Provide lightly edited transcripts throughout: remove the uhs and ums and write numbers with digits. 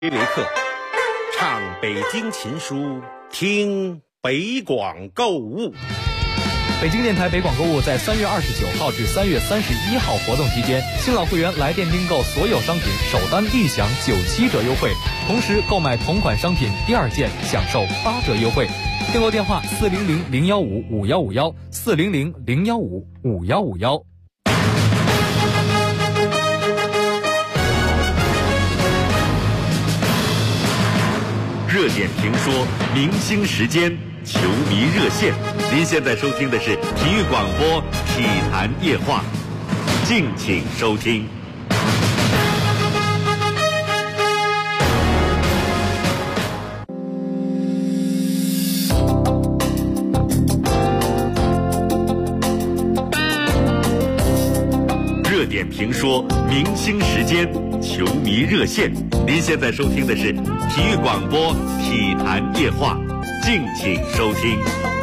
雷克，唱北京琴书，听北广购物。 北京电台北广购物在3月29号至3月31号活动期间，新老会员来电订购所有商品首单立享97折优惠，同时购买同款商品第二件享受8折优惠。订购电话400-015-5151，400-015-5151。 热点评说，明星时间，球迷热线。您现在收听的是体育广播体坛夜话，敬请收听。热点评说，明星时间，球迷热线。您现在收听的是体育广播体坛夜话，敬请收听。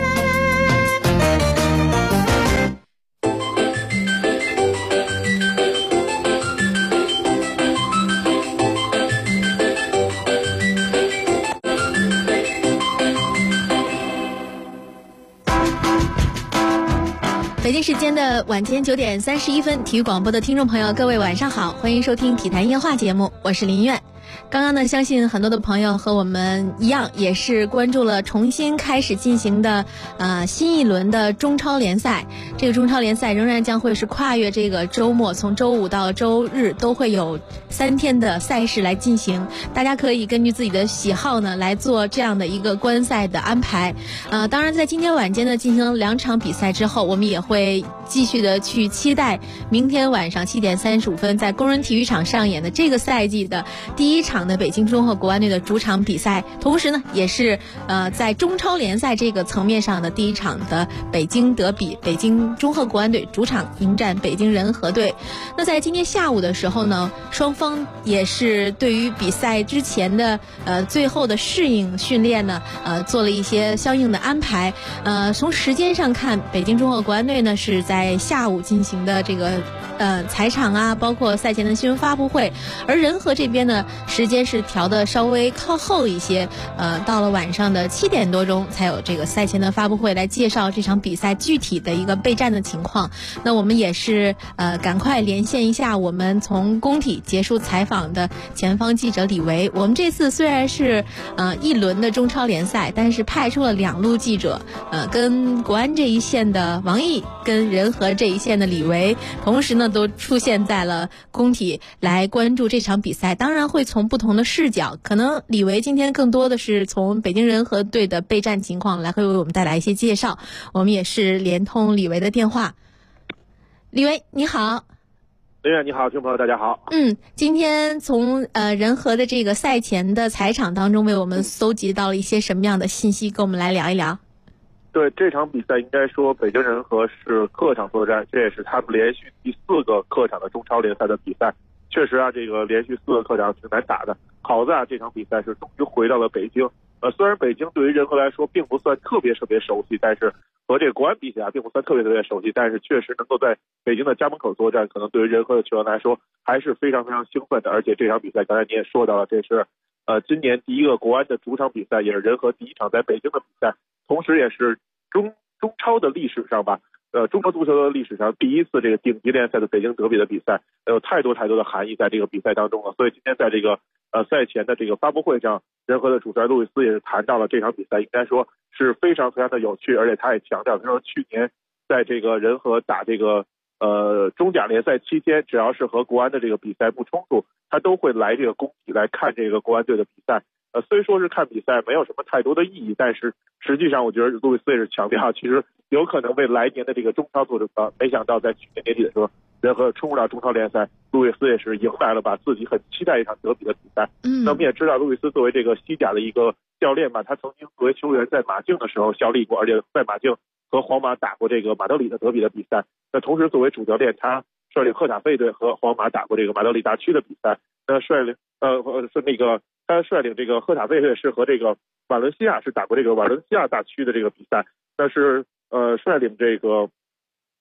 北京时间的晚间9点31分，体育广播的听众朋友，各位晚上好，欢迎收听体坛夜话节目，我是林苑。刚刚呢，相信很多的朋友和我们一样，也是关注了重新开始进行的新一轮的中超联赛。这个中超联赛仍然将会是跨越这个周末，从周五到周日都会有3天的赛事来进行。大家可以根据自己的喜好呢来做这样的一个观赛的安排。当然在今天晚间呢进行2场比赛之后，我们也会继续的去期待明天晚上7点35分在工人体育场上演的这个赛季的第一场的北京中赫国安队的主场比赛，同时呢也是在中超联赛这个层面上的第一场的北京德比，北京中赫国安队主场迎战北京人和队。那在今天下午的时候呢，双方也是对于比赛之前的最后的适应训练呢做了一些相应的安排。从时间上看，北京中赫国安队呢是在下午进行的这个采场啊，包括赛前的新闻发布会，而人和这边呢时间是调的稍微靠后一些，到了晚上的7点多钟才有这个赛前的发布会来介绍这场比赛具体的一个备战的情况。那我们也是赶快连线一下我们从工体结束采访的前方记者李维。我们这次虽然是一轮的中超联赛，但是派出了2路记者，跟国安这一线的王毅，跟人和这一线的李维，同时呢都出现在了工体来关注这场比赛。当然会从不同的视角，可能李维今天更多的是从北京人和队的备战情况来会为我们带来一些介绍。我们也是连通李维的电话。李维你好。 林远你好，听众朋友大家好。 今天从人和的这个赛前的采场当中为我们搜集到了一些什么样的信息，跟我们来聊一聊。 对，这场比赛应该说北京人和是客场作战，这也是他们连续第4个客场的中超联赛的比赛。确实啊，这个连续4个客场挺难打的。好在这场比赛是终于回到了北京。虽然北京对于人和来说并不算特别熟悉，但是和这个国安比起来并不算特别熟悉，但是确实能够在北京的家门口作战，可能对于人和的球员来说还是非常兴奋的。而且这场比赛刚才你也说到了，这是今年第一个国安的主场比赛，也是人和第一场在北京的比赛，同时也是中超的历史上吧，中国足球的历史上第一次这个顶级联赛的北京德比的比赛，有太多的含义在这个比赛当中了。所以今天在这个赛前的这个发布会上，人和的主帅路易斯也是谈到了这场比赛应该说是非常的有趣，而且他也强调，他说去年在这个人和打这个中甲联赛期间，只要是和国安的这个比赛不冲突，他都会来这个工体来看这个国安队的比赛。虽说是看比赛没有什么太多的意义，但是实际上我觉得路易斯也是强调，其实有可能为来年的这个中超做准备。没想到在去年年底的时候，人和冲入到中超联赛，路易斯也是迎来了把自己很期待一场德比的比赛。那我们也知道路易斯作为这个西甲的一个教练吧，他曾经作为球员在马竞的时候效力过，而且在马竞和皇马打过这个马德里的德比的比赛。那同时作为主教练，他率领赫塔费队和皇马打过这个马德里大区的比赛。那他率领这个赫塔费队是和这个瓦伦西亚是打过这个瓦伦西亚大区的这个比赛。那是率领这个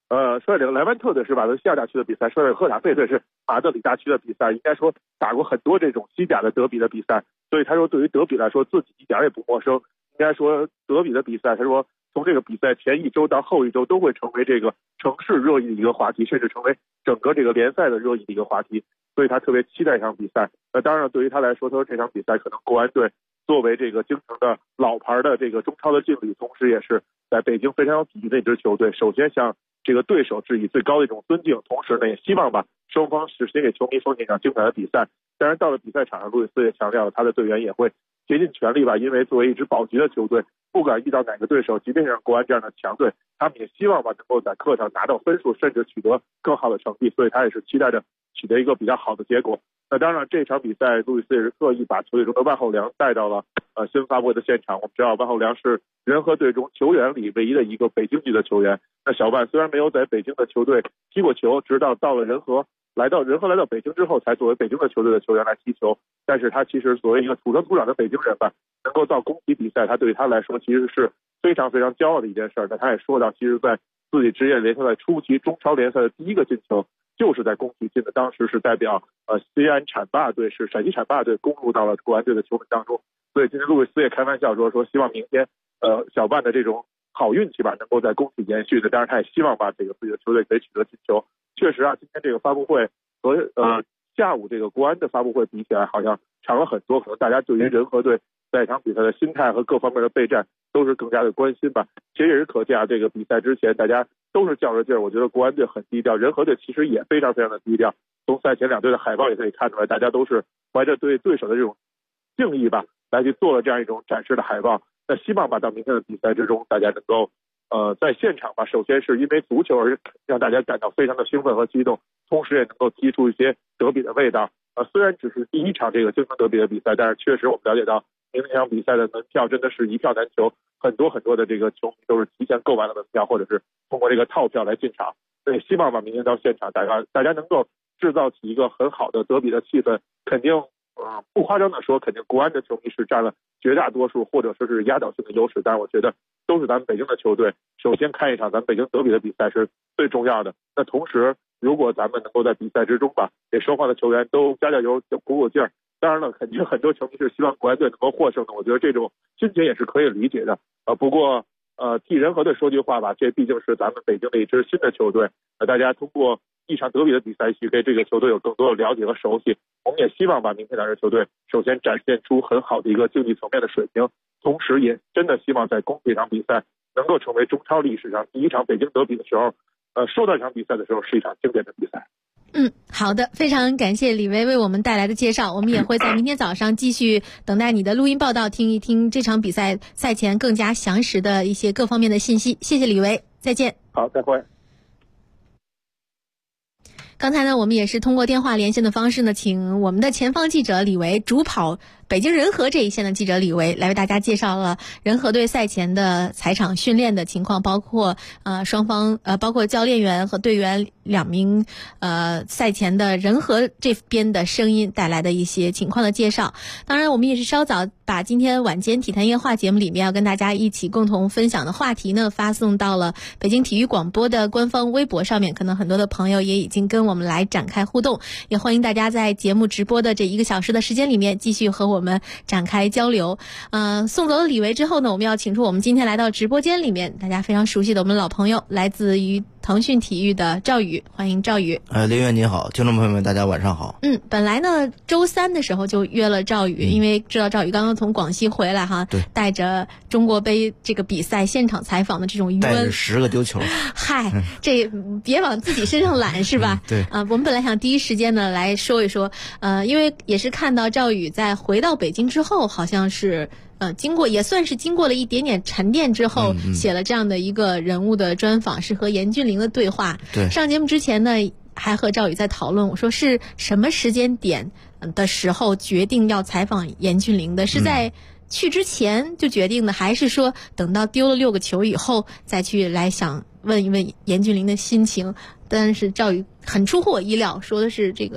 率领莱万特队是瓦伦西亚大区的比赛，率领赫塔费队是马德里大区的比赛，应该说打过很多这种西甲的德比的比赛，所以他说对于德比来说自己一点也不陌生。应该说德比的比赛，他说从这个比赛前一周到后一周都会成为这个城市热议的一个话题，甚至成为整个这个联赛的热议的一个话题，所以他特别期待这场比赛。当然对于他来说，他说这场比赛可能国安队作为这个京城的老牌的这个中超的劲旅，同时也是在北京非常有底蕴的一支球队，首先向这个对手致以最高的一种尊敬，同时呢也希望吧双方是先给球迷奉献一场精彩的比赛。当然到了比赛场上，路易斯也强调了他的队员也会竭尽全力吧，因为作为一支保级的球队，不管遇到哪个对手，即便是国安这样的强队，他们也希望吧能够在客场拿到分数，甚至取得更好的成绩，所以他也是期待着取得一个比较好的结果。那当然这场比赛路易斯也是特意把球队中的万厚良带到了新闻发布会的现场。我们知道万厚良是人和队中球员里唯一的一个北京籍的球员。那小万虽然没有在北京的球队踢过球，直到到了来到北京之后才作为北京的球队的球员来踢球，但是他其实作为一个土生土长的北京人吧，能够到工体比赛，他对于他来说其实是非常非常骄傲的一件事。那他也说到，其实在自己职业联赛的初期，中超联赛的第一个进球就是在工体进的，当时是代表西安浐灞队，是陕西浐灞队攻入到了国安队的球门当中。所以今天路易斯也开玩笑说希望明天小万的这种好运气吧能够在工体延续的，当然他也希望吧这个自己的球队可以取得进球。确实今天这个发布会和下午这个国安的发布会比起来好像长了很多，可能大家对于人和队在一场比赛的心态和各方面的备战都是更加的关心吧。其实也是可见这个比赛之前大家都是较着劲儿，我觉得国安队很低调，人和队其实也非常非常的低调。从赛前两队的海报也可以看出来，大家都是怀着对对手的这种敬意吧来去做了这样一种展示的海报。那希望吧到明天的比赛之中，大家能够在现场吧，首先是因为足球而让大家感到非常的兴奋和激动，同时也能够踢出一些德比的味道。虽然只是第一场这个京城德比的比赛，但是确实我们了解到明天这场比赛的门票真的是一票难求，很多的这个球迷都是提前购买了门票，或者是通过这个套票来进场。所以希望吧明天到现场大家能够制造起一个很好的德比的气氛。肯定不夸张的说，肯定国安的球迷是占了绝大多数或者说是压倒性的优势，但是我觉得都是咱们北京的球队首先看一场咱们北京德比的比赛是最重要的。那同时如果咱们能够在比赛之中吧给双方的球员都加油鼓劲儿，当然了肯定很多球迷是希望国安队能够获胜的，我觉得这种心情也是可以理解的。不过替人和队说句话吧，这毕竟是咱们北京的一支新的球队，大家通过一场德比的比赛去对这个球队有更多的了解和熟悉。我们也希望吧明天两支球队首先展现出很好的一个竞技层面的水平，同时也真的希望在工体这场比赛能够成为中超历史上第一场北京德比的时候说到这场比赛的时候是一场经典的比赛。 好的，非常感谢李维为我们带来的介绍，我们也会在明天早上继续等待你的录音报道，听一听这场比赛赛前更加详实的一些各方面的信息。谢谢李维，再见。 好，再会。 刚才呢，我们也是通过电话连线的方式呢，请我们的前方记者李维，主跑北京人和这一线的记者李维来为大家介绍了人和队赛前的采场训练的情况，包括双方包括教练员和队员两名赛前的人和这边的声音带来的一些情况的介绍。当然我们也是稍早把今天晚间体坛夜话节目里面要跟大家一起共同分享的话题呢发送到了北京体育广播的官方微博上面，可能很多的朋友也已经跟我们来展开互动，也欢迎大家在节目直播的这1个小时的时间里面继续和我们展开交流。送走了李维之后呢，我们要请出我们今天来到直播间里面大家非常熟悉的我们老朋友，来自于腾讯体育的赵宇，欢迎赵宇。 林月你好，听众朋友们大家晚上好。 本来呢周3的时候就约了赵宇，因为知道赵宇刚刚从广西回来哈， 对， 带着中国杯这个比赛现场采访的这种余温， 带着10个丢球。 嗨，这别往自己身上揽是吧？ 对我们本来想第一时间呢来说一说，因为也是看到赵宇在回到北京之后，好像是也算是经过了一点点沉淀之后，写了这样的一个人物的专访，是和严俊凌的对话。 对， 上节目之前呢还和赵宇在讨论，我说是什么时间点的时候决定要采访严俊凌的？是在去之前就决定的，还是说等到丢了6个球以后再去来想问一问严俊凌的心情？但是赵宇很出乎我意料，说的是这个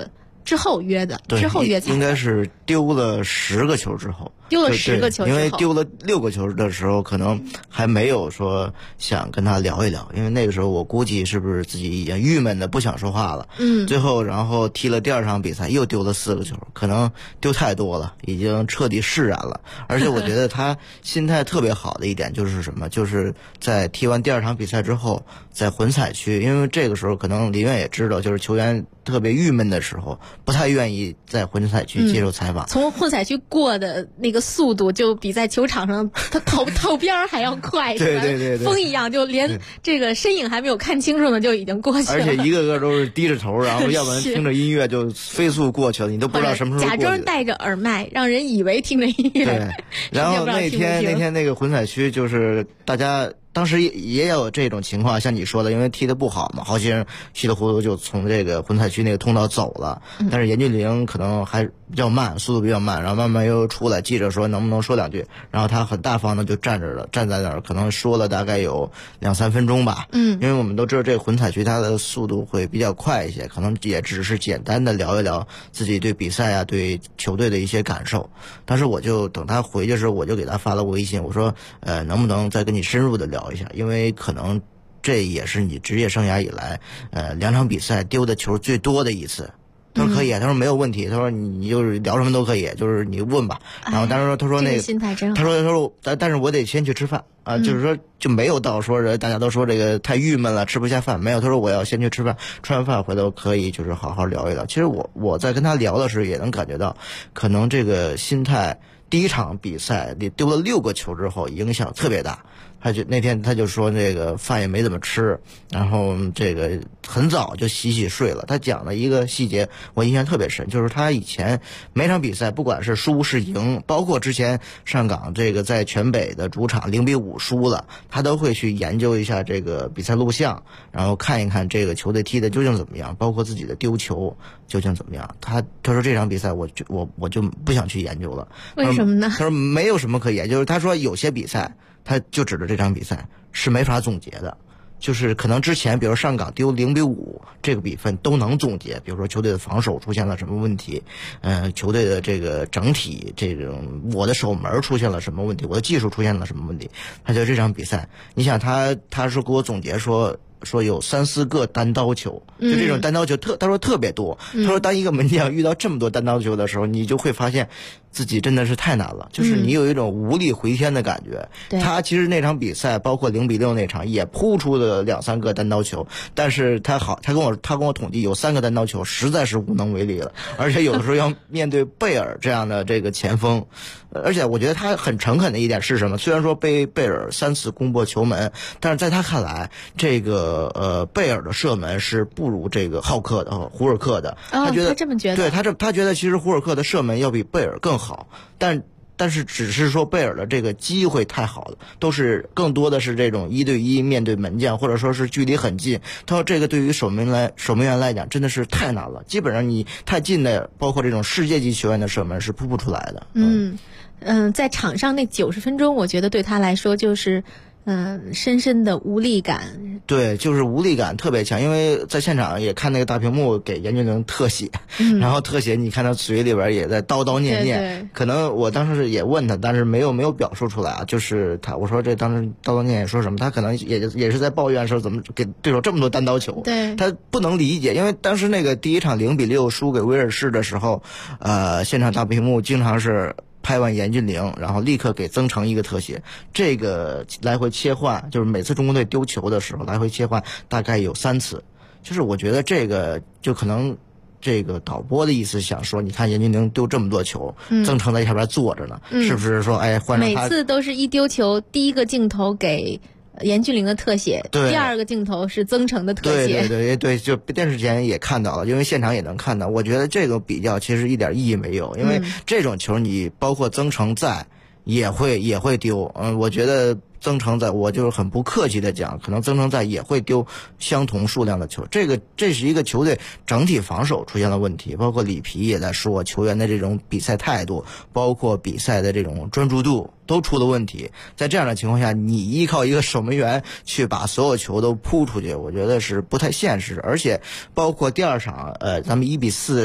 之后约的， 对， 之后约才应该是丢了10个球之后。 丢了10个球之后， 因为丢了6个球的时候，可能还没有说想跟他聊一聊，因为那个时候我估计是不是自己已经郁闷的不想说话了。最后然后踢了第2场比赛又丢了4个球，可能丢太多了，已经彻底释然了。而且我觉得他心态特别好的一点就是什么，就是在踢完第2场比赛之后，在混采区，因为这个时候可能林苑也知道，就是球员特别郁闷的时候，不太愿意在混采区接受采访。 从混采区过的那个速度就比在球场上他投边还要快， 对， 风一样，就连这个身影还没有看清楚呢，就已经过去了。 而且一个个都是低着头，然后要不然听着音乐就飞速过去了，你都不知道什么时候过去。 假装戴着耳麦，让人以为听着音乐。 对，然后那天那个混采区就是大家。当时也有这种情况，像你说的，因为踢得不好嘛，好些人稀里糊涂就从这个混采区那个通道走了。但是严俊凌可能还比较慢，速度比较慢，然后慢慢又出来，记者说能不能说2句，然后他很大方的就站在那儿，可能说了大概有2-3分钟吧。因为我们都知道这个混采区它的速度会比较快一些，可能也只是简单的聊一聊自己对比赛啊、对球队的一些感受。但是我就等他回去的时候，我就给他发了微信，我说能不能再跟你深入的聊一下，因为可能这也是你职业生涯以来2场比赛丢的球最多的一次。他说可以，他说没有问题，他说你就是聊什么都可以，就是你问吧。然后当时他说那个心态真好， 他说但是我得先去吃饭啊，就是说就没有到说大家都说这个太郁闷了吃不下饭，没有，他说我要先去吃饭，吃完饭回头可以就是好好聊一聊。其实我在跟他聊的时候也能感觉到，可能这个心态第1场比赛你丢了6个球之后影响特别大。那天他就说这个饭也没怎么吃，然后这个很早就洗睡了。他讲了一个细节我印象特别深，就是他以前每场比赛不管是输是赢，包括之前上港这个在全北的主场0-5输了，他都会去研究一下这个比赛录像，然后看一看这个球队踢的究竟怎么样，包括自己的丢球究竟怎么样。他说这场比赛我就不想去研究了。 为什么呢？ 他说没有什么可研究，他说有些比赛他就指着这场比赛是没法总结的，就是可能之前比如上港丢0-5这个比分都能总结，比如说球队的防守出现了什么问题，球队的这个整体这种我的守门出现了什么问题，我的技术出现了什么问题。他觉得这场比赛，你想他说给我总结说有3-4个单刀球，就这种单刀球他说特别多。他说当一个门将遇到这么多单刀球的时候，你就会发现自己真的是太难了，就是你有一种无力回天的感觉。他其实那场比赛包括0-6那场也扑出了2-3个单刀球，但是他跟我统计有3个单刀球实在是无能为力了，而且有的时候要面对贝尔这样的这个前锋。而且我觉得他很诚恳的一点是什么？虽然说被贝尔3次攻破球门，但是在他看来，这个贝尔的射门是不如这个胡尔克的。他觉得他这么觉得， 对他觉得其实胡尔克的射门要比贝尔更好，但是只是说贝尔的这个机会太好了，更多的是这种1对1面对门将，或者说是距离很近。他说这个对于守门员来讲真的是太难了，基本上你太近的，包括这种世界级球员的射门是扑不出来的。 在场上那90分钟，我觉得对他来说就是深深的无力感。 对，就是无力感特别强，因为在现场也看那个大屏幕给严俊凌特写，然后特写你看他嘴里边也在叨叨念念。 对， 可能我当时也问他，但是没有表述出来啊。就是我说这当时叨叨念念说什么，他可能也是在抱怨说怎么给对手这么多单刀球。 对， 他不能理解，因为当时那个第1场0-6输给威尔士的时候，现场大屏幕经常是拍完严俊凌，然后立刻给曾诚一个特写，这个来回切换，就是每次中国队丢球的时候来回切换大概有3次。就是我觉得这个就可能这个导播的意思想说，你看严俊凌丢这么多球，曾诚在下边坐着呢，是不是说换成他每次都是一丢球第一个镜头给严俊凌的特写，第2个镜头是曾诚的特写。 对，就电视前也看到了，因为现场也能看到。我觉得这个比较其实一点意义没有，因为这种球你包括曾诚在也会丢。我觉得曾诚在，我就是很不客气的讲，可能曾诚在也会丢相同数量的球。这是一个球队整体防守出现了问题，包括里皮也在说球员的这种比赛态度，包括比赛的这种专注度都出了问题。在这样的情况下，你依靠一个守门员去把所有球都扑出去，我觉得是不太现实。而且包括第2场咱们1-4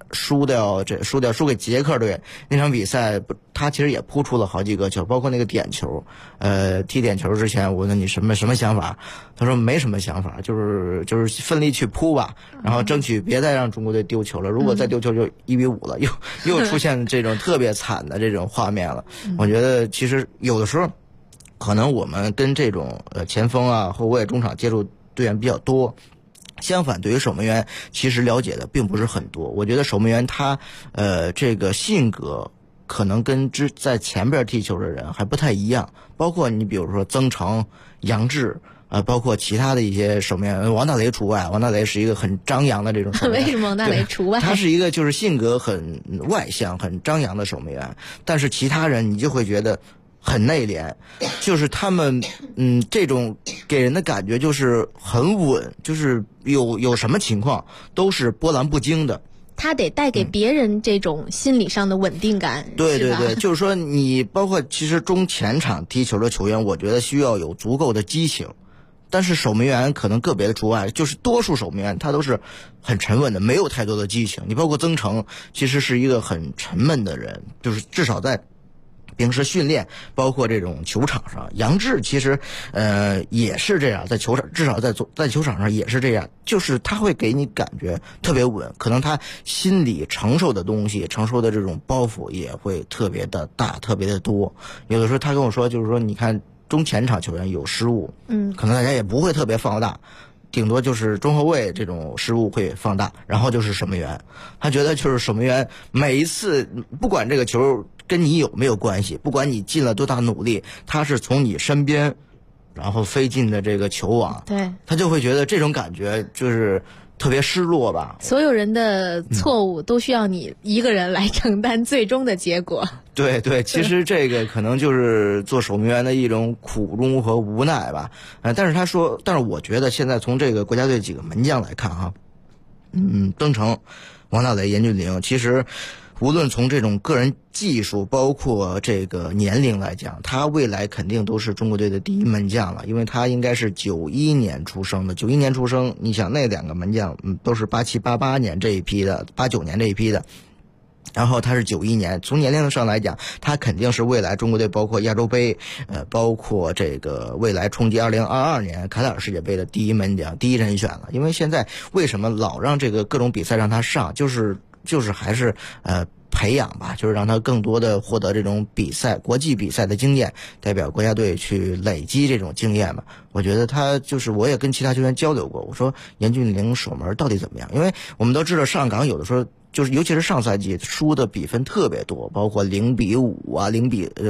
输给捷克队那场比赛，他其实也扑出了好几个球，包括那个点球。踢点球之前，我问你什么想法？他说没什么想法，就是奋力去扑吧，然后争取别再让中国队丢球了。如果再丢球就1-5了，又出现这种特别惨的这种画面了。我觉得其实有的时候，可能我们跟这种前锋啊、后卫、中场接触队员比较多。相反，对于守门员其实了解的并不是很多。我觉得守门员他这个性格可能跟在前边踢球的人还不太一样。包括你比如说曾诚、杨志包括其他的一些守门员，王大雷除外。王大雷是一个很张扬的这种守门员。 为什么王大雷除外？ 他是一个就是性格很外向、很张扬的守门员，但是其他人你就会觉得很内敛，就是他们这种给人的感觉就是很稳，就是有什么情况都是波澜不惊的。 他得带给别人这种心理上的稳定感。 对对对，就是说你包括其实中前场踢球的球员，我觉得需要有足够的激情。但是守门员可能个别的除外，就是多数守门员他都是很沉稳的，没有太多的激情。你包括曾诚其实是一个很沉闷的人，就是至少在平时训练，包括这种球场上。杨志其实也是这样，在球场至少在球场上也是这样，就是他会给你感觉特别稳，可能他心里承受的东西、承受的这种包袱也会特别的大、特别的多。有的时候他跟我说，就是说你看中前场球员有失误，可能大家也不会特别放大，顶多就是中后卫这种失误会放大，然后就是守门员。他觉得就是守门员每一次不管这个球跟你有没有关系，不管你尽了多大努力，他是从你身边然后飞进的这个球网， 对， 他就会觉得这种感觉就是特别失落吧。 所有人的错误都需要你一个人来承担最终的结果。 对对，其实这个可能就是做守门员的一种苦衷和无奈吧。但是我觉得现在从这个国家队几个门将来看哈，曾诚、王大雷、严俊凌，其实无论从这种个人技术，包括这个年龄来讲，他未来肯定都是中国队的第一门将了，因为他应该是91年出生的。91年出生，你想那两个门将，都是87、88年这一批的，89年这一批的。然后他是91年，从年龄上来讲，他肯定是未来中国队包括亚洲杯，包括这个未来冲击2022年卡塔尔世界杯的第一门将、第一人选了。因为现在为什么老让这个各种比赛让他上，就是还是培养吧，就是让他更多的获得这种国际比赛的经验，代表国家队去累积这种经验吧。我觉得他就是我也跟其他球员交流过，我说严俊凌守门到底怎么样？因为我们都知道上港有的时候就是尤其是上赛季输的比分特别多，包括0-5啊，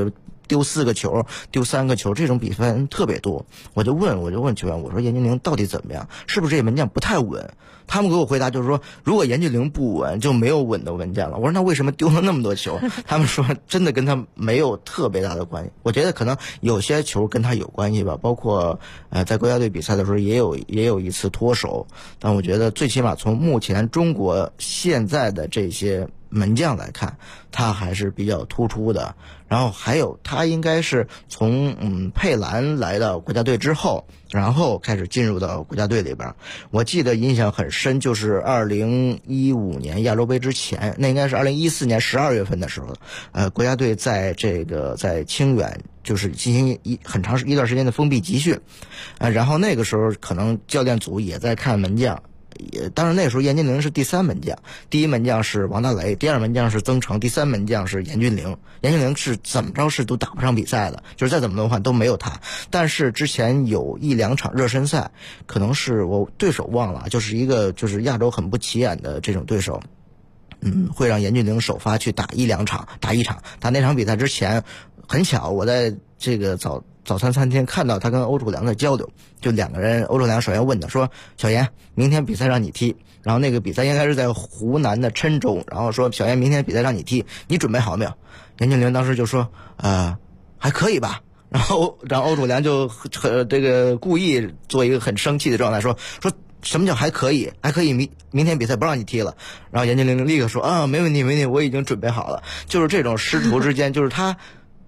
丢4个球、丢3个球，这种比分特别多。我就问球员，我说严俊凌到底怎么样？是不是这门将不太稳？他们给我回答就是说，如果严俊凌不稳，就没有稳的门将了。我说那为什么丢了那么多球？他们说真的跟他没有特别大的关系。我觉得可能有些球跟他有关系吧，包括在国家队比赛的时候也有一次脱手。但我觉得最起码从目前中国现在的这些门将来看，他还是比较突出的。然后还有他应该是从佩兰来到国家队之后，然后开始进入到国家队里边。我记得印象很深，就是2015年亚洲杯之前，那应该是2014年12月份的时候，国家队在清远就是进行很长一段时间的封闭集训，然后那个时候可能教练组也在看门将。当然那个时候严俊凌是第3门将，第1门将是王大雷，第2门将是曾诚，第3门将是严俊凌。严俊凌是怎么着是都打不上比赛的，就是再怎么轮换都没有他。但是之前有1-2场热身赛，可能是我对手忘了，就是一个就是亚洲很不起眼的这种对手，会让严俊凌首发去打一场。打那场比赛之前，很巧我在这个早餐餐厅看到他跟欧楚良的交流，就两个人，欧楚良首先问他说：“小严，明天比赛让你踢。”然后那个比赛应该是在湖南的郴州，然后说：“小严，明天比赛让你踢，你准备好没有？”严俊凌当时就说：“还可以吧。”然后欧楚良就这个故意做一个很生气的状态，说什么叫还可以？还可以明天比赛不让你踢了。然后严俊凌立刻说：“没问题，我已经准备好了。”就是这种师徒之间，就是他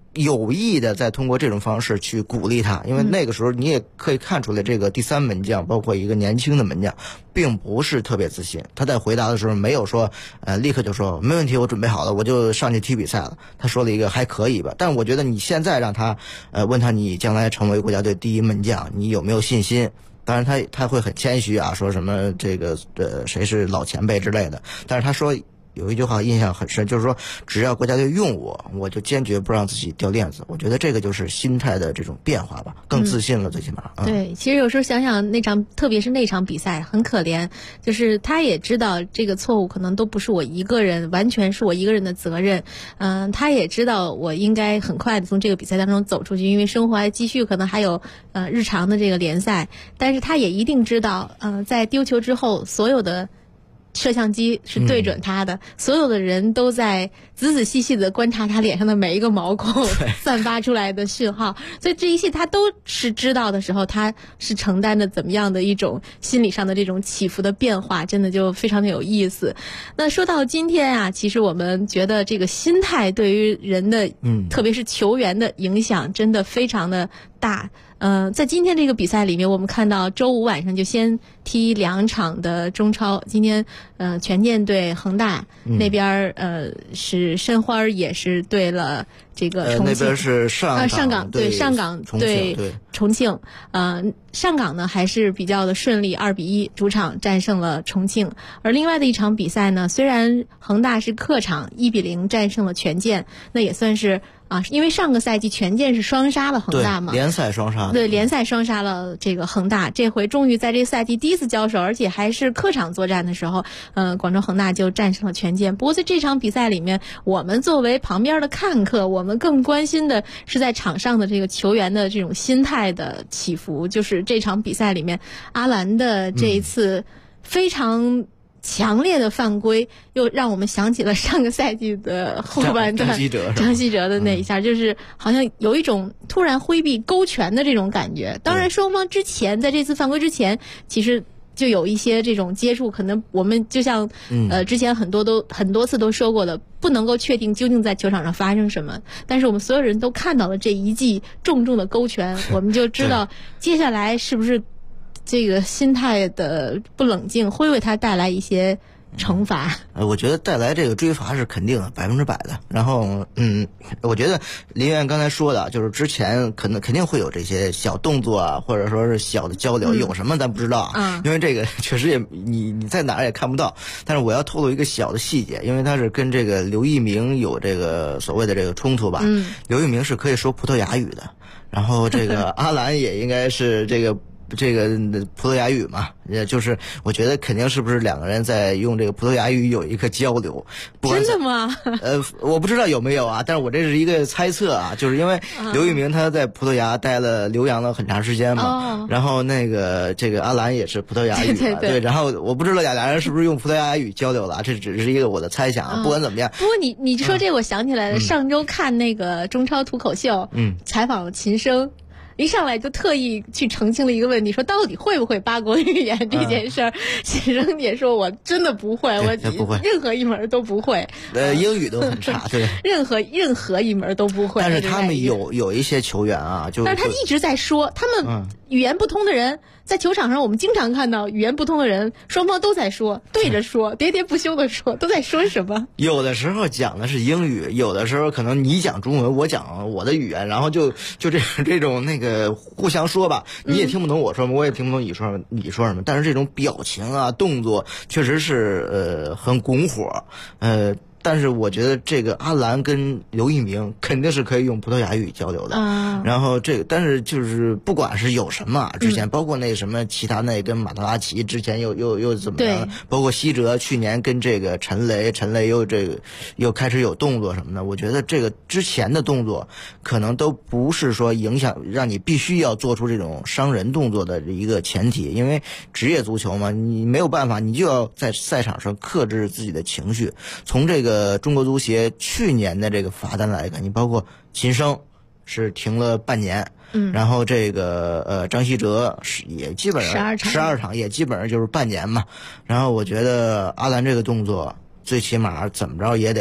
有意的在通过这种方式去鼓励他，因为那个时候你也可以看出来，这个第三门将包括一个年轻的门将，并不是特别自信。他在回答的时候没有说立刻就说没问题，我准备好了，我就上去踢比赛了。他说了一个还可以吧，但我觉得你现在让他问他你将来成为国家队第一门将，你有没有信心？当然他会很谦虚啊，说什么这个谁是老前辈之类的，但是他说有一句话印象很深，就是说只要国家队用我就坚决不让自己掉链子。我觉得这个就是心态的这种变化吧，更自信了，最起码。 对，其实有时候想想那场，特别是那场比赛很可怜，就是他也知道这个错误可能都不是我一个人，完全是我一个人的责任。他也知道我应该很快的从这个比赛当中走出去，因为生活还继续，可能还有日常的这个联赛。但是他也一定知道，在丢球之后，所有的摄像机是对准他的，所有的人都在仔仔细细的观察他脸上的每一个毛孔散发出来的讯号，所以这一切他都是知道的时候，他是承担着怎么样的一种心理上的这种起伏的变化，真的就非常的有意思。那说到今天啊，其实我们觉得这个心态对于人的特别是球员的影响真的非常的大。在今天这个比赛里面，我们看到周五晚上就先踢2场的中超。今天权健对恒大，那边是申花也是对了这个重庆， 那边是上港对上港对重庆。上港呢还是比较的顺利，2-1主场战胜了重庆。而另外的一场比赛呢，虽然恒大是客场1-0战胜了权健，那也算是因为上个赛季权健是双杀了恒大嘛， 联赛双杀， 对，联赛双杀了这个恒大。这回终于在这个赛季第一次交手，而且还是客场作战的时候，广州恒大就战胜了权健。不过在这场比赛里面，我们作为旁边的看客，我们更关心的是在场上的这个球员的这种心态的起伏。就是这场比赛里面，阿兰的这一次非常强烈的犯规，又让我们想起了上个赛季的后半段张稀哲的那一下，就是好像有一种突然挥臂勾拳的这种感觉。当然双方之前在这次犯规之前其实就有一些这种接触，可能我们就像之前很多次都说过的，不能够确定究竟在球场上发生什么，但是我们所有人都看到了这一记重重的勾拳，我们就知道接下来是不是这个心态的不冷静会为他带来一些惩罚。 我觉得带来这个追罚是肯定的，100%的。然后我觉得林院刚才说的，就是之前肯定会有这些小动作啊，或者说是小的交流，有什么咱不知道因为这个确实也你在哪儿也看不到。但是我要透露一个小的细节，因为他是跟这个刘一鸣有这个所谓的这个冲突吧。刘一鸣是可以说葡萄牙语的，然后这个阿兰也应该是这个葡萄牙语嘛，也就是我觉得肯定是不是两个人在用这个葡萄牙语有一个交流。 真的吗？ 我不知道有没有啊，但是我这是一个猜测啊，就是因为刘玉明他在葡萄牙留洋了很长时间嘛，然后这个阿兰也是葡萄牙语嘛，对，然后我不知道俩人是不是用葡萄牙语交流了，这只是一个我的猜想，不管怎么样。 不过你说这我想起来了，上周看那个中超脱口秀，采访了秦升。一上来就特意去澄清了一个问题，说到底会不会8国语言这件事儿，秦升也说我真的不会，我不会， 任何一门都不会， 英语都很差，对， 任何一门都不会。 但是他们有一些球员啊， 但是他一直在说，他们语言不通的人在球场上，我们经常看到语言不通的人，双方都在说，对着说，喋喋不休的说，都在说什么？ 有的时候讲的是英语，有的时候可能你讲中文，我讲我的语言，然后就这种那个互相说吧，你也听不懂我说什么，我也听不懂你说什么，但是这种表情啊动作确实是很拱火，但是我觉得这个阿兰跟刘一鸣肯定是可以用葡萄牙语交流的，然后但是就是不管是有什么之前包括那什么其他那跟马特拉齐之前又怎么样，包括希哲去年跟这个陈雷又开始有动作什么的，我觉得这个之前的动作可能都不是说影响让你必须要做出这种伤人动作的一个前提，因为职业足球嘛，你没有办法，你就要在赛场上克制自己的情绪。从这个中国足协去年的这个罚单来看，你包括秦升是停了半年，然后这个张稀哲也基本上12场也基本上就是半年嘛。然后我觉得阿兰这个动作最起码怎么着也得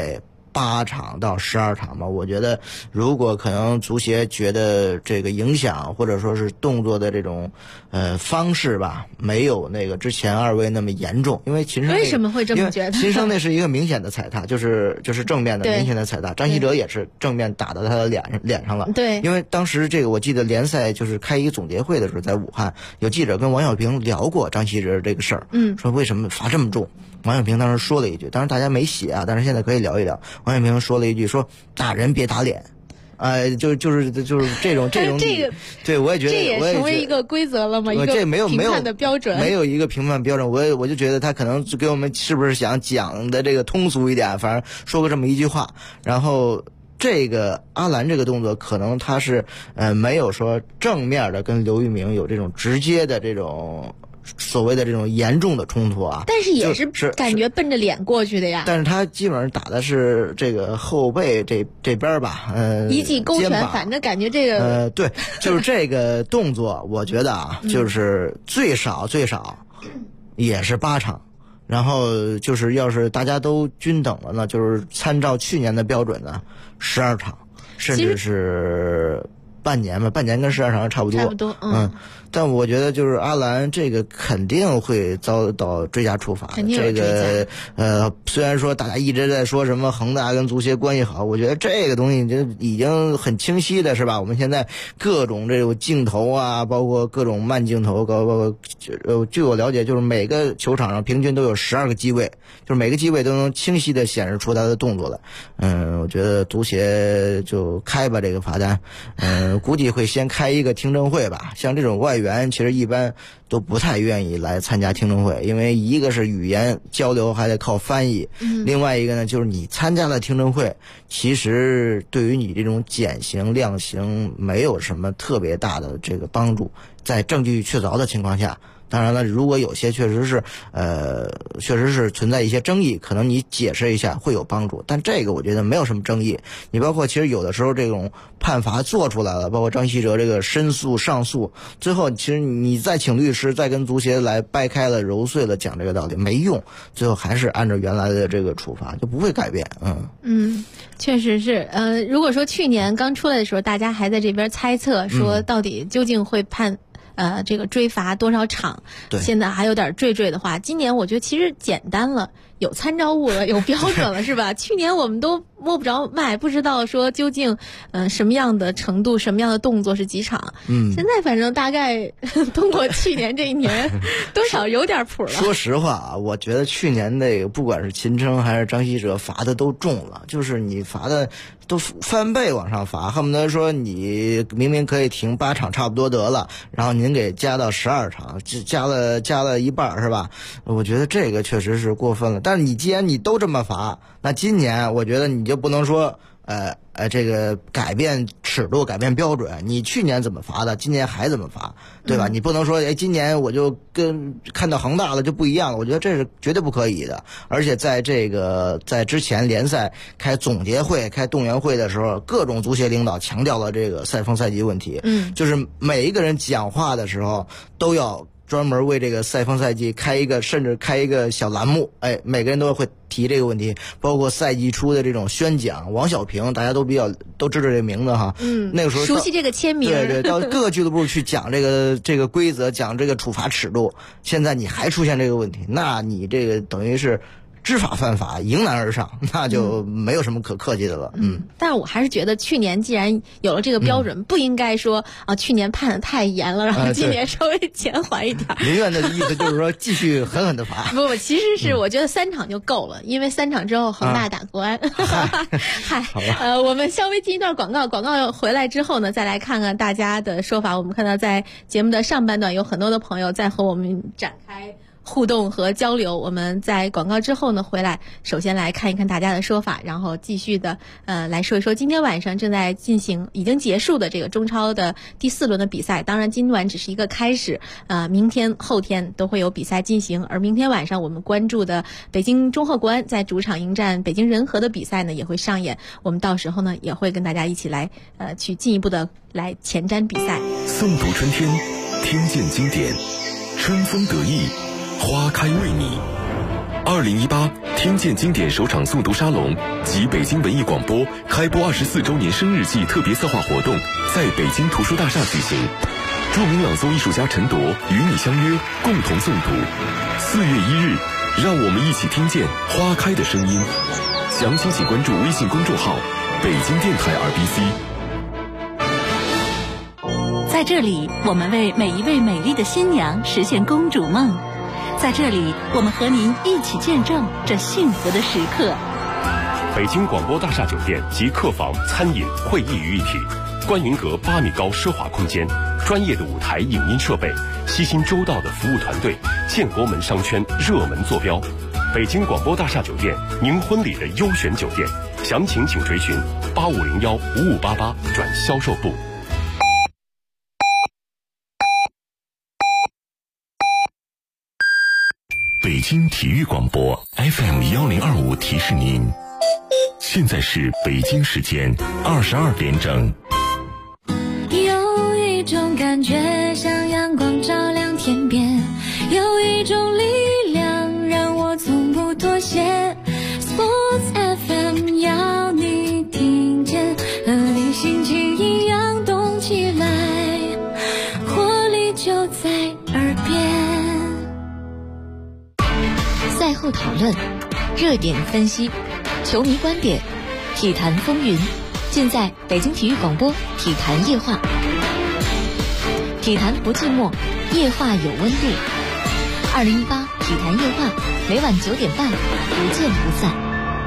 8场到12场吧。我觉得如果可能足协觉得这个影响或者说是动作的这种方式吧，没有那个之前2位那么严重。因为秦升、为什么会这么觉得？ 秦升那是一个明显的踩踏，就是正面的明显的踩踏。张稀哲也是正面打到他的脸上了。 对， 因为当时这个我记得联赛就是开一个总结会的时候，在武汉有记者跟王晓平聊过张稀哲这个事儿，说为什么罚这么重。王晓平当时说了一句，当然大家没写啊，但是现在可以聊一聊。王晓平说了一句，说打人别打脸。就是这种这个，对，我也觉得这也成为一个规则了吗？一个评判的标准， 没有一个评判标准。我就觉得他可能给我们是不是想讲的这个通俗一点，反正说过这么一句话。然后这个阿兰这个动作，可能他是没有说正面的跟刘玉明有这种直接的这种所谓的这种严重的冲突啊， 但是也是感觉奔着脸过去的呀。 但是他基本上打的是这个后背这边吧， 一记勾拳，反正感觉这个对，就是这个动作，我觉得啊，就是最少也是8场。然后就是要是大家都均等了呢，就是参照去年的标准呢，12场，甚至是半年吧，半年跟12场差不多。但我觉得就是阿兰这个肯定会遭到追加处罚。这个虽然说大家一直在说什么恒大跟足协关系好，我觉得这个东西就已经很清晰的是吧？我们现在各种这种镜头啊，包括各种慢镜头，包括据我了解，就是每个球场上平均都有12个机位，就是每个机位都能清晰的显示出他的动作来。我觉得足协就开吧这个罚单，估计会先开一个听证会吧。像这种外援其实一般都不太愿意来参加听证会，因为一个是语言交流还得靠翻译，另外一个呢就是你参加了听证会，其实对于你这种减刑量刑没有什么特别大的这个帮助，在证据确凿的情况下。当然了，如果有些确实是存在一些争议，可能你解释一下会有帮助，但这个我觉得没有什么争议。你包括其实有的时候这种判罚做出来了，包括张稀哲这个申诉上诉，最后其实你再请律师再跟足协来掰开了揉碎了讲这个道理没用，最后还是按照原来的这个处罚，就不会改变。 确实是。如果说去年刚出来的时候，大家还在这边猜测说到底究竟会判这个追罚多少场，现在还有点坠的话，今年我觉得其实简单了，有参照物了，有标准了，是吧？去年我们都摸不着脉，不知道说究竟什么样的程度，什么样的动作是几场。现在反正大概通过去年这一年，多少有点谱了。 说实话啊，我觉得去年那个不管是秦升还是张稀哲罚的都重了，就是你罚的都翻倍往上罚，恨不得说你明明可以停8场差不多得了，然后您给加到12场，加了一半是吧？我觉得这个确实是过分了。但是你既然你都这么罚，那今年我觉得你就不能说这个改变尺度改变标准，你去年怎么罚的今年还怎么罚，对吧？你不能说今年我就跟看到恒大了就不一样了，我觉得这是绝对不可以的。而且在之前联赛开总结会开动员会的时候，各种足协领导强调了这个赛风赛季问题，就是每一个人讲话的时候都要专门为这个赛风赛季甚至开一个小栏目，每个人都会提这个问题，包括赛季初的这种宣讲，王晓平大家都知道这个名字哈，那个时候熟悉这个签名， 对，到各个俱乐部去讲这个规则，讲这个处罚尺度，现在你还出现这个问题，那你这个等于是知法犯法，迎难而上，那就没有什么可客气的了。 但是我还是觉得去年既然有了这个标准，不应该说去年判的太严了，然后今年稍微减缓一点。 林院的意思就是说继续狠狠的罚。 不，其实是我觉得3场就够了，因为3场之后恒大打国安。 好吧。 我们稍微进一段广告回来之后呢，再来看看大家的说法。我们看到在节目的上半段有很多的朋友在和我们展开互动和交流。我们在广告之后呢回来，首先来看一看大家的说法，然后继续的来说一说今天晚上正在进行已经结束的这个中超的第4轮的比赛。当然今晚只是一个开始，明天后天都会有比赛进行。而明天晚上我们关注的北京中赫国安在主场迎战北京人和的比赛呢也会上演，我们到时候呢也会跟大家一起来去进一步的来前瞻比赛。 诵读春天，听见经典，春风得意，花开为你。 2018听见经典首场诵读沙龙及北京文艺广播开播24周年生日季特别策划活动在北京图书大厦举行。著名朗诵艺术家陈铎与你相约，共同诵读。4月1日，让我们一起听见花开的声音。详情请关注微信公众号北京电台 RBC。 在这里，我们为每一位美丽的新娘实现公主梦。在这里，我们和您一起见证这幸福的时刻。 北京广播大厦酒店集客房、餐饮、会议于一体，观云阁8米高奢华空间，专业的舞台影音设备，悉心周到的服务团队，建国门商圈热门坐标。北京广播大厦酒店，您婚礼的优选酒店。详情请垂询8501-5588转销售部。 北京体育广播 FM1025提示您，现在是北京时间22点整。 有一种感觉像阳光照亮天边，有一种力量让我从不妥协。 Sports FM 要你听见，和你心情一样动起来，活力就在耳边。赛后讨论，热点分析，球迷观点，体坛风云，尽在北京体育广播体坛夜话。体坛不寂寞，夜话有温度。2018体坛夜话，每晚9点半，不见不散。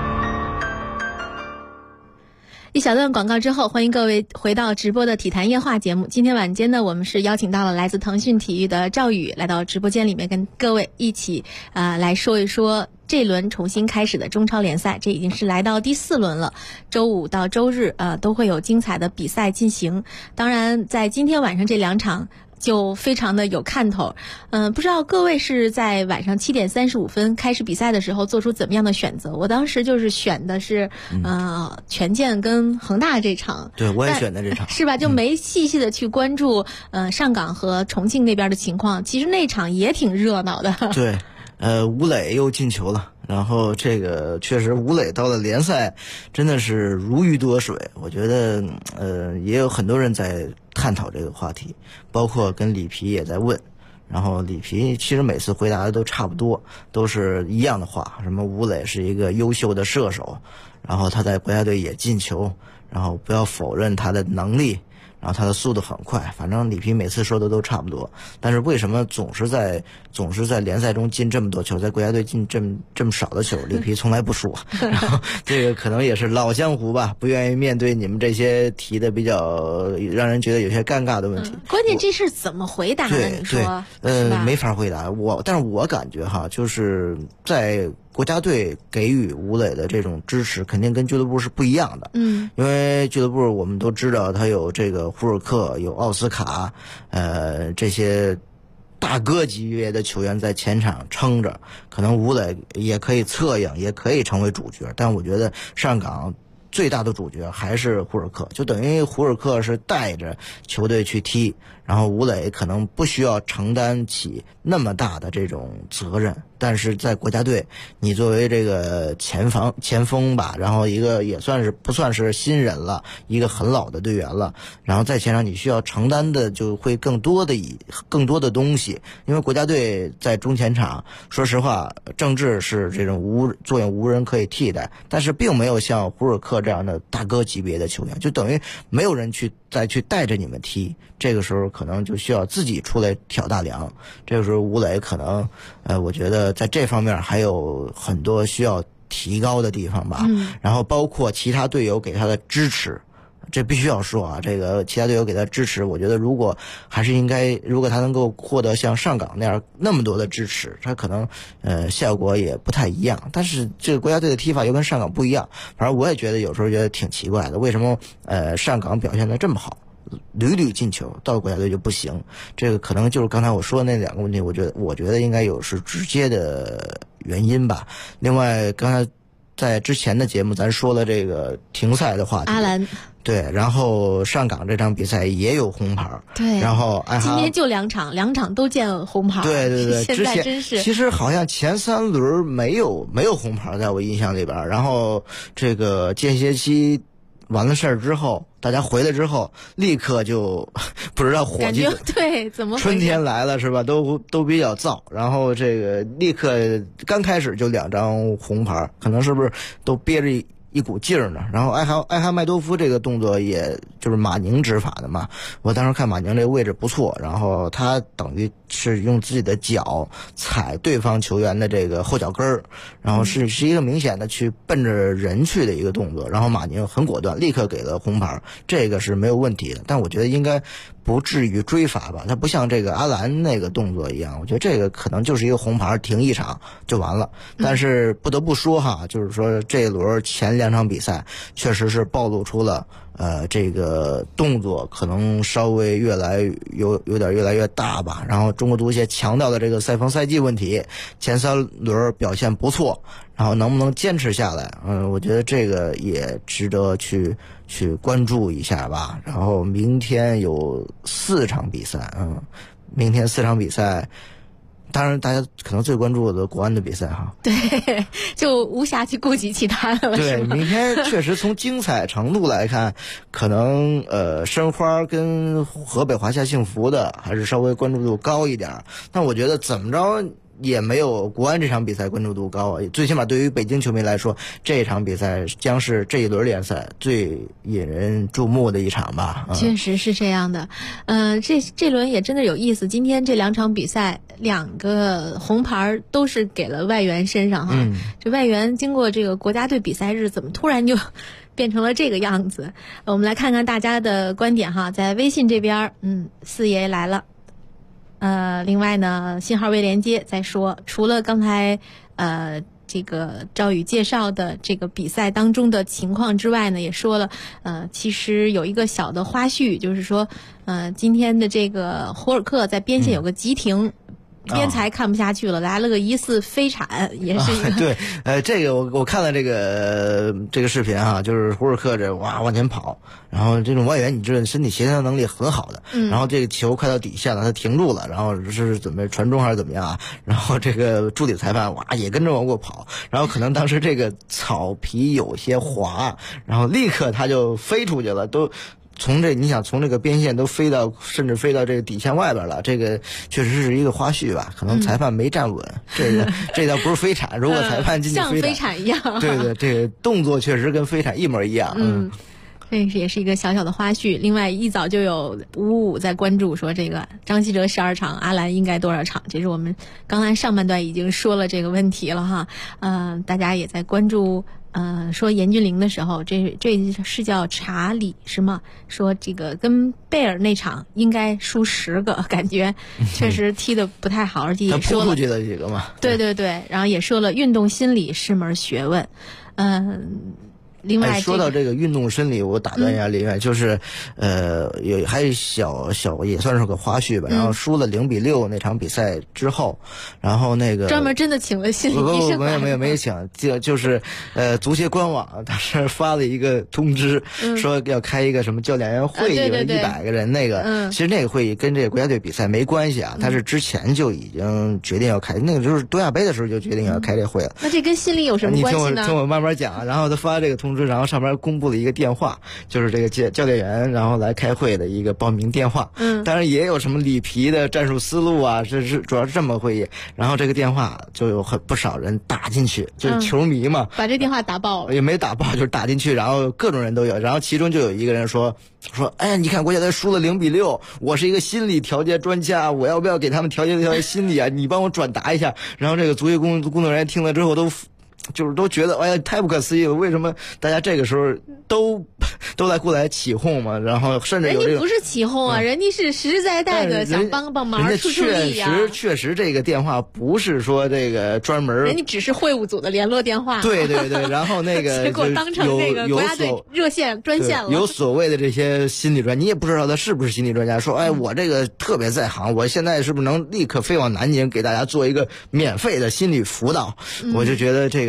一小段广告之后，欢迎各位回到直播的体坛夜话节目。今天晚间呢，我们是邀请到了来自腾讯体育的赵宇来到直播间里面，跟各位一起来说一说这轮重新开始的中超联赛。这已经是来到第4轮了，周5到周日都会有精彩的比赛进行。当然，在今天晚上这2场就非常的有看头。不知道各位是在晚上7点35分开始比赛的时候做出怎么样的选择？我当时就是选的是权健跟恒大这场。 对，我也选的这场， 是吧？就没细细的去关注上港和重庆那边的情况。其实那场也挺热闹的。 对，吴磊又进球了。然后这个确实吴磊到了联赛真的是如鱼得水，我觉得也有很多人在探讨这个话题，包括跟里皮也在问。然后里皮其实每次回答的都差不多，都是一样的话，什么吴磊是一个优秀的射手，然后他在国家队也进球，然后不要否认他的能力，然后他的速度很快，反正里皮每次说的都差不多。但是为什么总是在联赛中进这么多球，在国家队进这么少的球，里皮从来不说。然后这个可能也是老江湖吧，不愿意面对你们这些提的比较让人觉得有些尴尬的问题。 关键这事怎么回答呢？你说没法回答。但是我感觉哈，就是在国家队给予吴磊的这种支持，肯定跟俱乐部是不一样的。因为俱乐部我们都知道，他有这个胡尔克，有奥斯卡，这些大哥级别的球员在前场撑着，可能吴磊也可以策应，也可以成为主角。但我觉得上港最大的主角还是胡尔克，就等于胡尔克是带着球队去踢，然后吴磊可能不需要承担起那么大的这种责任。但是在国家队，你作为这个前锋吧，然后一个也不算是新人了，一个很老的队员了，然后在前场你需要承担的就会更多的东西。因为国家队在中前场，说实话，郑智是这种作用无人可以替代，但是并没有像胡尔克这样的大哥级别的球员，就等于没有人再去带着你们踢。这个时候可能就需要自己出来挑大梁。这个时候吴磊可能我觉得在这方面还有很多需要提高的地方吧。然后包括其他队友给他的支持，这必须要说啊，这个其他队友给他支持，我觉得如果他能够获得像上港那么多的支持，他可能效果也不太一样。但是这个国家队的踢法又跟上港不一样，反正我也觉得有时候觉得挺奇怪的，为什么上港表现得这么好，屡屡进球，到国家队就不行？这个可能就是刚才我说的那2个问题，我觉得应该有是直接的原因吧。另外刚才在之前的节目咱说了这个停赛的话题， 阿兰。 对，然后上港这场比赛也有红牌， 对， 然后今天就2场都见红牌， 对对对， 现在真是其实好像前3轮没有红牌，在我印象里边，然后这个间歇期完了事儿之后，大家回来之后，立刻就不知道火气， 感觉对怎么春天来了是吧？都比较燥，然后这个立刻刚开始就2张红牌，可能是不是都憋着一股劲儿呢？然后埃哈迈多夫这个动作也就是马宁执法的嘛，我当时看马宁这个位置不错，然后他等于是用自己的脚踩对方球员的这个后脚跟儿，然后是一个明显的去奔着人去的一个动作，然后马宁很果断，立刻给了红牌，这个是没有问题的。但我觉得应该不至于追罚吧，他不像这个阿兰那个动作一样，我觉得这个可能就是一个红牌，停1场就完了。但是不得不说哈，就是说这一轮前2场比赛确实是暴露出了这个动作可能稍微有点越来越大吧。然后中国足协强调的这个赛风赛季问题，前3轮表现不错，然后能不能坚持下来，我觉得这个也值得去关注一下吧。然后明天有4场比赛，明天4场比赛。当然，大家可能最关注的国安的比赛哈， 对，就无暇去顾及其他的了。 对，明天确实从精彩程度来看，可能申花跟河北华夏幸福的还是稍微关注度高一点。但我觉得怎么着也没有国安这场比赛关注度高啊。最起码对于北京球迷来说，这场比赛将是这一轮联赛最引人注目的一场吧。 确实是这样的。这轮也真的有意思。今天这2场比赛，2个红牌都是给了外援身上哈。这外援经过这个国家队比赛日，怎么突然就变成了这个样子？我们来看看大家的观点哈，在微信这边，四爷来了。另外呢，信号未连接在说，除了刚才这个赵宇介绍的这个比赛当中的情况之外呢，也说了，其实有一个小的花絮，就是说，今天的这个胡尔克在边线有个急停。边裁看不下去了，来了个疑似飞铲，也是一个对，这个我看了这个视频哈，就是胡尔克这往前跑，然后这种外援你知道身体协调能力很好的，然后这个球快到底线了，他停住了，然后是准备传中还是怎么样啊？然后这个助理裁判也跟着往过跑，然后可能当时这个草皮有些滑，然后立刻他就飞出去了，你想从这个边线都甚至飞到这个底线外边了，这个确实是一个花絮吧，可能裁判没站稳，这倒不是飞铲，如果裁判进去像飞铲一样， 对，这个动作确实跟飞铲一模一样。 这也是一个小小的花絮。另外一早就有55在关注说，这个张稀哲12场，阿兰应该多少场？这是我们刚才上半段已经说了这个问题了哈。大家也在关注。说严俊凌的时候，这是叫查理是吗？说这个跟贝尔那场应该输10个，感觉确实踢得不太好，而且也说了他扑出去了几个嘛。 对，然后也说了运动心理是门学问。另外， 说到这个运动心理，我打断一下林远，就是还有小也算是个花絮吧。然后输了0-6那场比赛之后，然后那个专门真的请了心理医生， 没有请，就是足协官网当时发了一个通知，说要开一个什么教练员会议，100个人那个，其实那个会议跟这个国家队比赛没关系啊，他是之前就已经决定要开，那个就是东亚杯的时候就决定要开这会了。 那这跟心理有什么关系呢？你听我慢慢讲。然后他发这个通知，然后上面公布了一个电话，就是这个教练员然后来开会的一个报名电话。当然也有什么里皮的战术思路啊，主要是这么会议。然后这个电话就有不少人打进去，就是球迷嘛， 把这电话打爆了， 也没打爆，就是打进去，然后各种人都有。然后其中就有一个人说，哎呀，你看国家队输了0-6，我是一个心理调节专家，我要不要给他们调节心理啊？你帮我转达一下。然后这个足协工作人员听了之后都觉得哎呀太不可思议了，为什么大家这个时候都过来起哄嘛？然后甚至有这个人家不是起哄啊，人家是实实在在的想帮忙出力呀。 确实这个电话不是说这个专门， 人家只是会务组的联络电话。 对，然后那个结果当成这个国家队热线专线了。 有所谓的这些心理专家，你也不知道他是不是心理专家，说哎我这个特别在行，我现在是不是能立刻飞往南京给大家做一个免费的心理辅导？我就觉得这个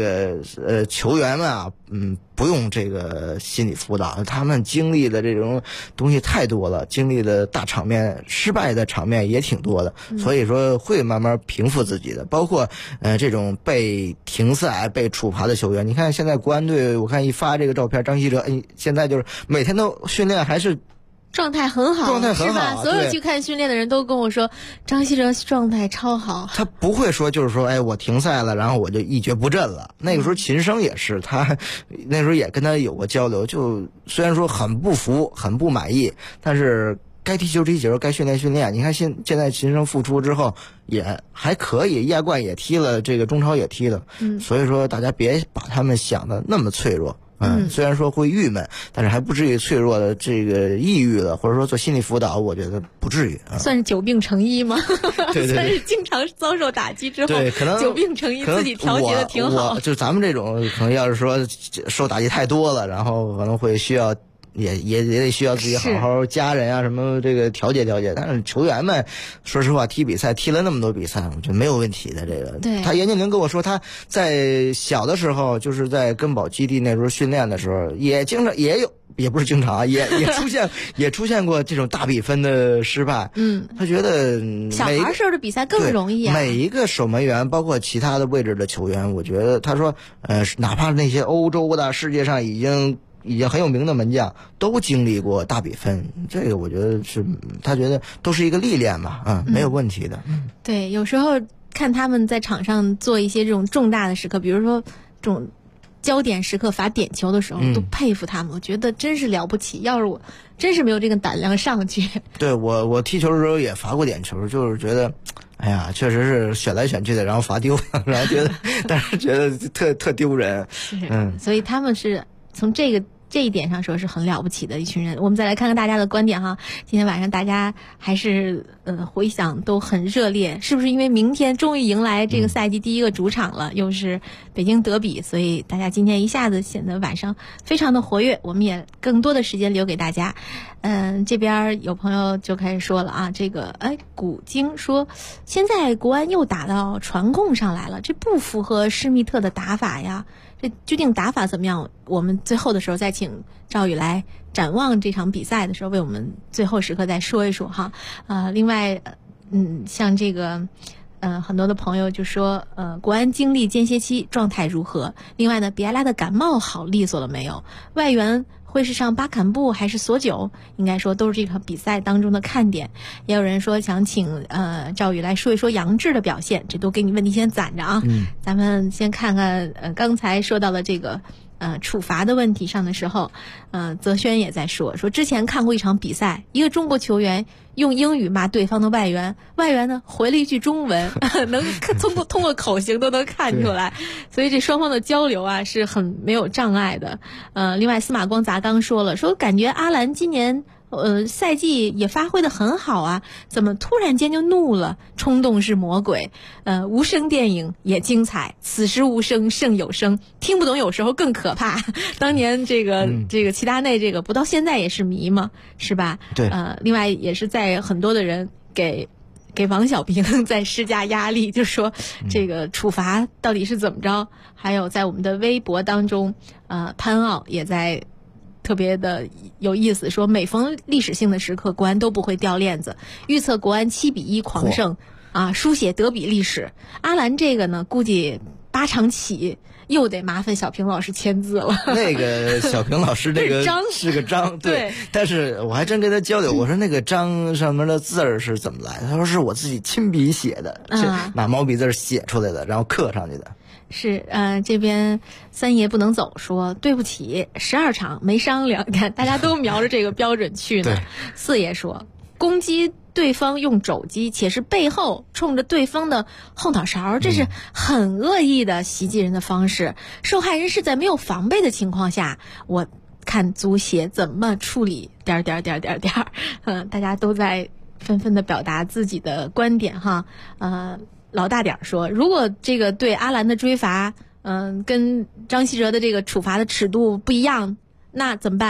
个球员们啊，不用这个心理辅导，他们经历的这种东西太多了，经历的大场面、失败的场面也挺多的，所以说会慢慢平复自己的。包括这种被停赛、被处罚的球员，你看现在国安队，我看一发这个照片，张稀哲，现在就是每天都训练还是。 状态很好，是吧？所有去看训练的人都跟我说，张稀哲状态超好。 他不会说就是说，我停赛了，然后我就一蹶不振了。那个时候秦升也是，他那时候也跟他有过交流，就虽然说很不服、很不满意，但是该踢球踢球，该训练训练。你看现在秦升复出之后也还可以，亚冠也踢了，这个中超也踢了。所以说大家别把他们想的那么脆弱。虽然说会郁闷，但是还不至于脆弱的这个抑郁了，或者说做心理辅导，我觉得不至于。 算是久病成医吗？ 对， 算是经常遭受打击之后， 对，可能久病成医，自己调节的挺好。 就咱们这种，可能要是说受打击太多了，然后可能会需要。也得需要自己好好家人啊什么这个调节调节，但是球员们说实话踢比赛踢了那么多比赛，我觉得没有问题的。这个对， 他严建宁跟我说，他在小的时候就是在根宝基地那时候训练的时候，也经常也有，也不是经常，也出现过这种大比分的失败。他觉得小孩时候的比赛更容易啊。 每一个守门员，包括其他的位置的球员，我觉得他说哪怕那些欧洲的世界上已经很有名的门将都经历过大比分，这个我觉得是他觉得都是一个历练嘛，没有问题的。 对，有时候看他们在场上做一些这种重大的时刻，比如说这种焦点时刻罚点球的时候，都佩服他们，我觉得真是了不起。要是我真是没有这个胆量上去。 对，我踢球的时候也罚过点球，就是觉得哎呀，确实是选来选去的，然后罚丢，然后觉得但是觉得特丢人。 是，所以他们是从这一点上说是很了不起的一群人。我们再来看看大家的观点哈。今天晚上大家还是回想都很热烈，是不是因为明天终于迎来这个赛季第一个主场了，又是北京德比，所以大家今天一下子显得晚上非常的活跃。我们也更多的时间留给大家。这边有朋友就开始说了啊，这个古京说现在国安又打到传控上来了，这不符合施密特的打法呀。这究竟打法怎么样？我们最后的时候再请赵宇来展望这场比赛的时候，为我们最后时刻再说一说哈。另外，像这个，很多的朋友就说，国安经历间歇期，状态如何？另外呢，比埃拉的感冒好利索了没有？外援会是上巴坎布还是索九？应该说都是这场比赛当中的看点。也有人说想请赵宇来说一说杨志的表现，这都给你问题先攒着啊。咱们先看看刚才说到的这个处罚的问题上的时候，泽轩也在说之前看过一场比赛，一个中国球员用英语骂对方的外援呢回了一句中文，能通过口型都能看出来，所以这双方的交流啊是很没有障碍的。另外司马光砸缸说了，感觉阿兰今年赛季也发挥得很好啊，怎么突然间就怒了？冲动是魔鬼。无声电影也精彩，此时无声胜有声，听不懂有时候更可怕。当年这个齐达内这个不到现在也是谜嘛，是吧？ 对。 另外也是在很多的人给王小平在施加压力，就说这个处罚到底是怎么着？还有在我们的微博当中，潘奥也在特别的有意思，说每逢历史性的时刻，国安都不会掉链子，预测国安7-1狂胜书写德比历史。阿兰这个呢，估计8场起又得麻烦小平老师签字了。 那个小平老师这个是个章，对。但是我还真跟他交流，我说那个章上面的字儿是怎么来的？他说是我自己亲笔写的，拿毛笔字写出来的，然后刻上去的。 是，这边三爷不能走说对不起，12场没商量，看大家都瞄着这个标准去呢。四爷说攻击对方用肘击，且是背后冲着对方的后脑勺，这是很恶意的袭击人的方式。受害人是在没有防备的情况下，我看足协怎么处理大家都在纷纷的表达自己的观点哈。老大点说，如果这个对阿兰的追罚，跟张稀哲的这个处罚的尺度不一样，那怎么办？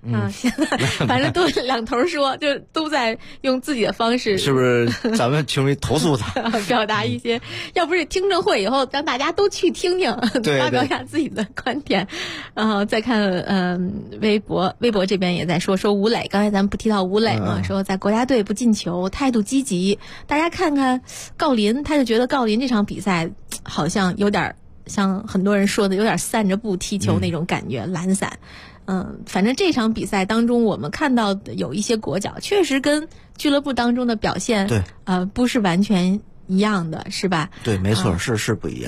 现在反正都两头说，就都在用自己的方式， 是不是？咱们球迷投诉他， 表达一些，要不是听证会以后，让大家都去听听，发表一下自己的观点。然后再看微博这边也在说吴磊，刚才咱们不提到吴磊嘛，说在国家队不进球，态度积极。大家看看郜林，他就觉得郜林这场比赛好像有点像很多人说的，有点散着步踢球那种感觉，懒散。反正这场比赛当中，我们看到的有一些国脚，确实跟俱乐部当中的表现， 对， 不是完全一样的，是吧？ 对，没错，是不一样。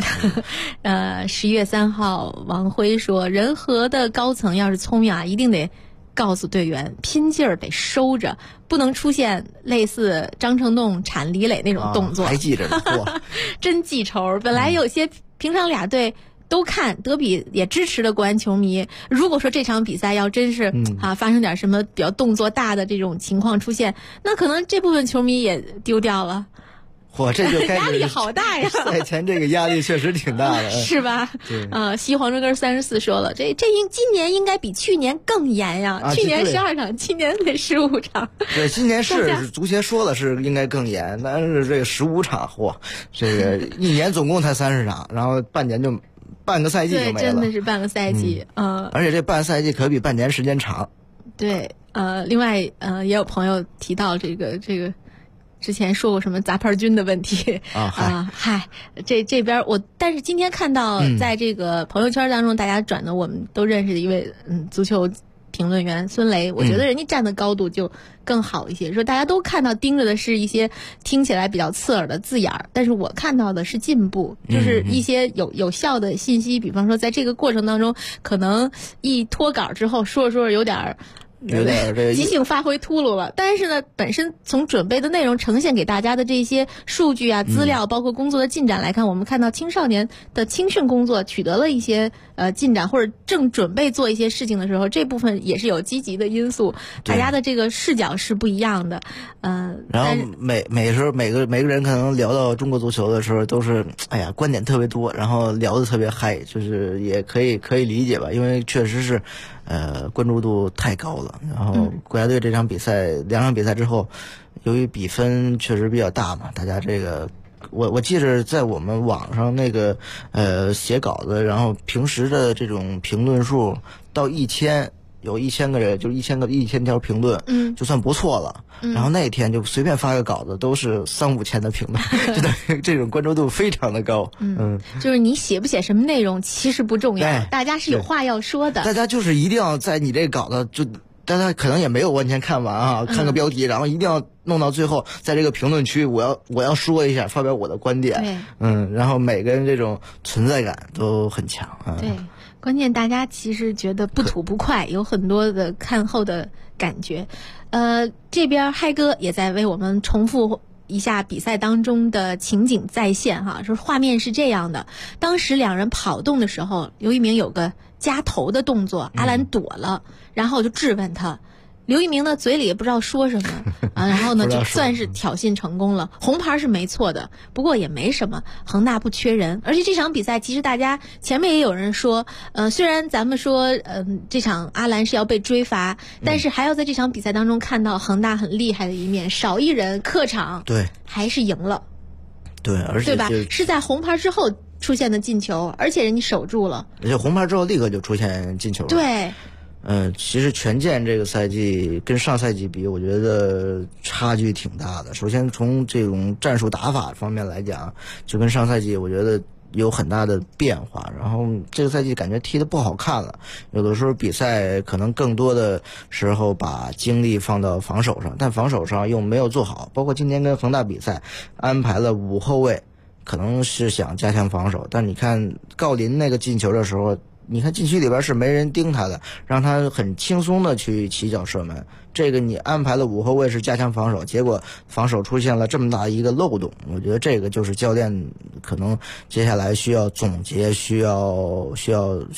11月3号，王辉说，仁和的高层要是聪明啊，一定得告诉队员，拼劲儿得收着，不能出现类似张成栋铲李磊那种动作。 还记着呢，哇， 真记仇！本来有些平常俩队都看德比也支持的国安球迷，如果说这场比赛要真是发生点什么比较动作大的这种情况出现，那可能这部分球迷也丢掉了。 我这就开始压力好大呀！ 赛前这个压力确实挺大的， 是吧？ 对。 西黄春根34说了，今年应该比去年更严呀！去年12场，今年得15场。 对，今年是足协说了是应该更严，但是这个15场，嚯，这个一年总共才30场，然后半个赛季就没了。 对，真的是半个赛季。 而且这半个赛季可比半年时间长。 对，另外也有朋友提到这个。之前说过什么杂牌军的问题这边但是今天看到在这个朋友圈当中，大家转的我们都认识的一位足球评论员孙雷，我觉得人家站的高度就更好一些，说大家都看到盯着的是一些听起来比较刺耳的字眼儿，但是我看到的是进步，就是一些有效的信息，比方说在这个过程当中，可能一脱稿之后说着有点即兴发挥秃噜了，但是呢，本身从准备的内容呈现给大家的这些数据啊、资料，包括工作的进展来看，我们看到青少年的青训工作取得了一些进展，或者正准备做一些事情的时候，这部分也是有积极的因素，大家的这个视角是不一样的。 然后每时候每个人可能聊到中国足球的时候，都是观点特别多，然后聊得特别嗨，就是也可以理解吧，因为确实是关注度太高了。然后国家队这场比赛2场比赛之后，由于比分确实比较大嘛，大家这个我记着在我们网上那个写稿子，然后平时的这种评论数到1000。有1000个人，就是1000条评论，就算不错了。然后那天就随便发个稿子，都是3-5千的评论，就等于这种关注度非常的高。 就是你写不写什么内容其实不重要，大家是有话要说的。 大家就是一定要在你这稿子就。大家可能也没有完全看完啊，看个标题，然后一定要弄到最后，在这个评论区，我要说一下，发表我的观点。然后每个人这种存在感都很强啊。 对，关键大家其实觉得不吐不快，有很多的看后的感觉。这边嗨哥也在为我们重复一下比赛当中的情景再现哈，说画面是这样的，当时两人跑动的时候，刘一鸣有个夹头的动作，阿兰躲了，然后就质问他，刘一鸣呢嘴里也不知道说什么然后呢就算是挑衅成功了，红牌是没错的，不过也没什么，恒大不缺人，而且这场比赛其实大家前面也有人说，虽然咱们说这场阿兰是要被追罚，但是还要在这场比赛当中看到恒大很厉害的一面，少一人客场对还是赢了， 对，而且对吧？是在红牌之后出现的进球，而且人家守住了， 而且红牌之后立刻就出现进球了。 对。 其实权健这个赛季跟上赛季比，我觉得差距挺大的。首先从这种战术打法方面来讲，就跟上赛季我觉得有很大的变化。然后这个赛季感觉踢得不好看了，有的时候比赛可能更多的时候把精力放到防守上，但防守上又没有做好。包括今天跟恒大比赛，安排了5后卫，可能是想加强防守，但你看郜林那个进球的时候，你看禁区里边是没人盯他的，让他很轻松的去起脚射门。这个你安排了5后卫是加强防守，结果防守出现了这么大一个漏洞。我觉得这个就是教练可能接下来需要总结，需要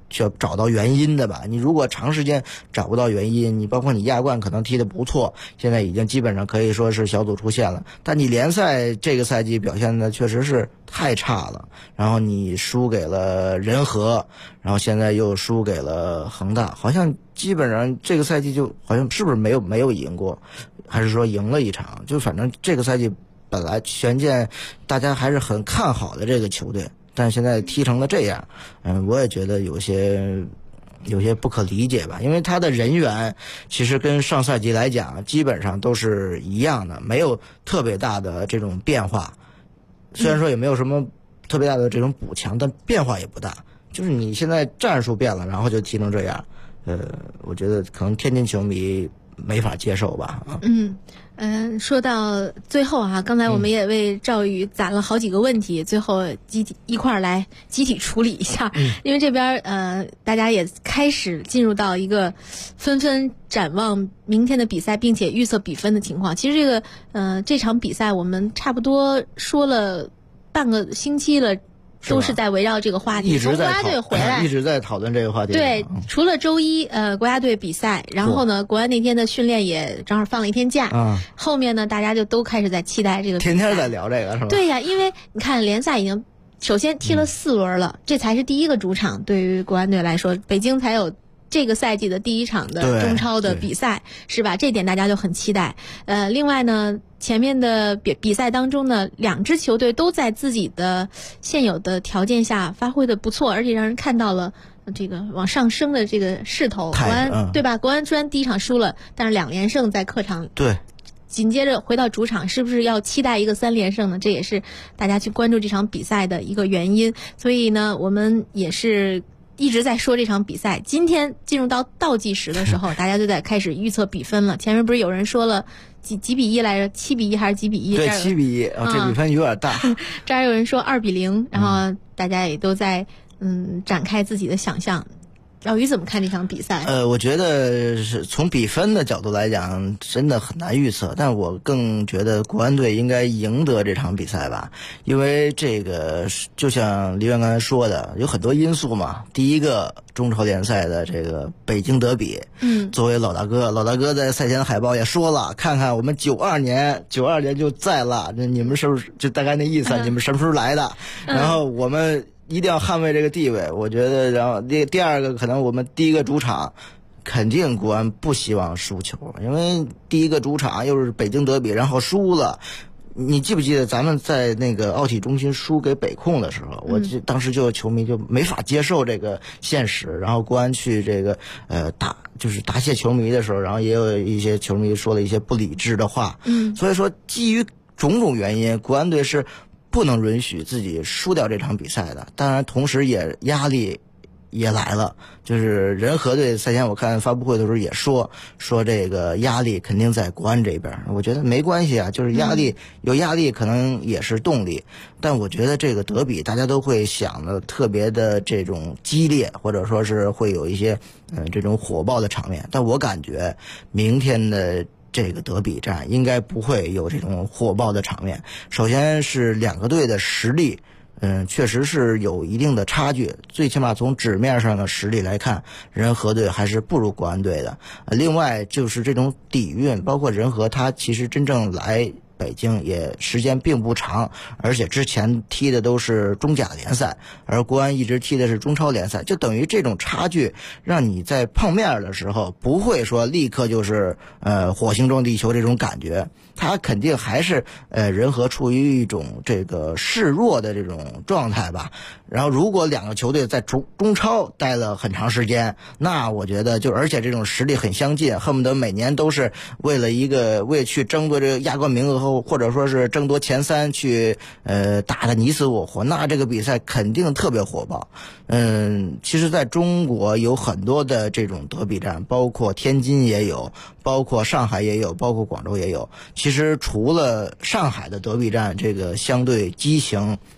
需要找到原因的吧。你如果长时间找不到原因，你包括你亚冠可能踢得不错，现在已经基本上可以说是小组出线了，但你联赛这个赛季表现的确实是太差了，然后你输给了人和，然后现在又输给了恒大，好像基本上这个赛季就好像是不是没有赢过，还是说赢了一场，就反正这个赛季本来权健大家还是很看好的这个球队，但现在踢成了这样，我也觉得有些不可理解吧，因为他的人员其实跟上赛季来讲基本上都是一样的，没有特别大的这种变化，虽然说也没有什么特别大的这种补强，但变化也不大，就是你现在战术变了，然后就踢成这样，我觉得可能天津球迷没法接受吧。 说到最后啊，刚才我们也为赵宇攒了好几个问题，最后一块儿来集体处理一下。因为这边大家也开始进入到一个纷纷展望明天的比赛，并且预测比分的情况。其实这场比赛我们差不多说了半个星期了。都是在围绕这个话题，从国家队回来一直在讨论这个话题。 对，除了周一国家队比赛，然后呢，国安那天的训练也正好放了一天假。后面呢，大家就都开始在期待这个比赛， 天天在聊这个是吧？ 对呀，因为你看联赛已经首先踢了4轮了，这才是第一个主场，对于国安队来说，北京才有这个赛季的第一场的中超的比赛，是吧？这点大家就很期待。另外呢，前面的比赛当中呢，2支球队都在自己的现有的条件下发挥的不错，而且让人看到了这个往上升的这个势头。国安对吧？国安虽然第一场输了，但是2连胜在客场。 对。 紧接着回到主场，是不是要期待一个3连胜呢？这也是大家去关注这场比赛的一个原因。所以呢，我们也是一直在说这场比赛。今天进入到倒计时的时候，大家就在开始预测比分了。前面不是有人说了几比1来着？7比1还是几比1？ 对，7比1，这比分有点大。 这儿有人说2比0，然后大家也都在展开自己的想象。老于怎么看这场比赛？ 我觉得是从比分的角度来讲，真的很难预测。但我更觉得国安队应该赢得这场比赛吧，因为这个就像黎元刚才说的，有很多因素嘛。第一个，中超联赛的这个北京德比，作为老大哥在赛前海报也说了，看看我们92年就在了，你们是不是就大概那意思？你们什么时候来的？然后我们一定要捍卫这个地位，我觉得。然后第二个，可能我们第一个主场，肯定国安不希望输球，因为第一个主场又是北京德比，然后输了。你记不记得咱们在那个奥体中心输给北控的时候，我当时就球迷就没法接受这个现实，然后国安去这个就是答谢球迷的时候，然后也有一些球迷说了一些不理智的话。所以说基于种种原因，国安队是不能允许自己输掉这场比赛的。当然同时也压力也来了，就是人和队赛前我看发布会的时候也说这个压力肯定在国安这边。我觉得没关系啊，就是有压力可能也是动力，但我觉得这个德比大家都会想的特别的这种激烈，或者说是会有一些这种火爆的场面，但我感觉明天的这个德比战应该不会有这种火爆的场面。首先是2个队的实力确实是有一定的差距，最起码从纸面上的实力来看，人和队还是不如国安队的。另外就是这种底蕴，包括人和他其实真正来北京也时间并不长，而且之前踢的都是中甲联赛，而国安一直踢的是中超联赛，就等于这种差距让你在碰面的时候不会说立刻就是火星撞地球这种感觉，他肯定还是人和处于一种这个示弱的这种状态吧。然后如果2个球队在中超待了很长时间，那我觉得而且这种实力很相近，恨不得每年都是为去争夺这个亚冠名额或者说是争夺前3去打得你死我活，那这个比赛肯定特别火爆。其实在中国有很多的这种德比战，包括天津也有，包括上海也有，包括广州也有。其实除了上海的德比战这个相对激情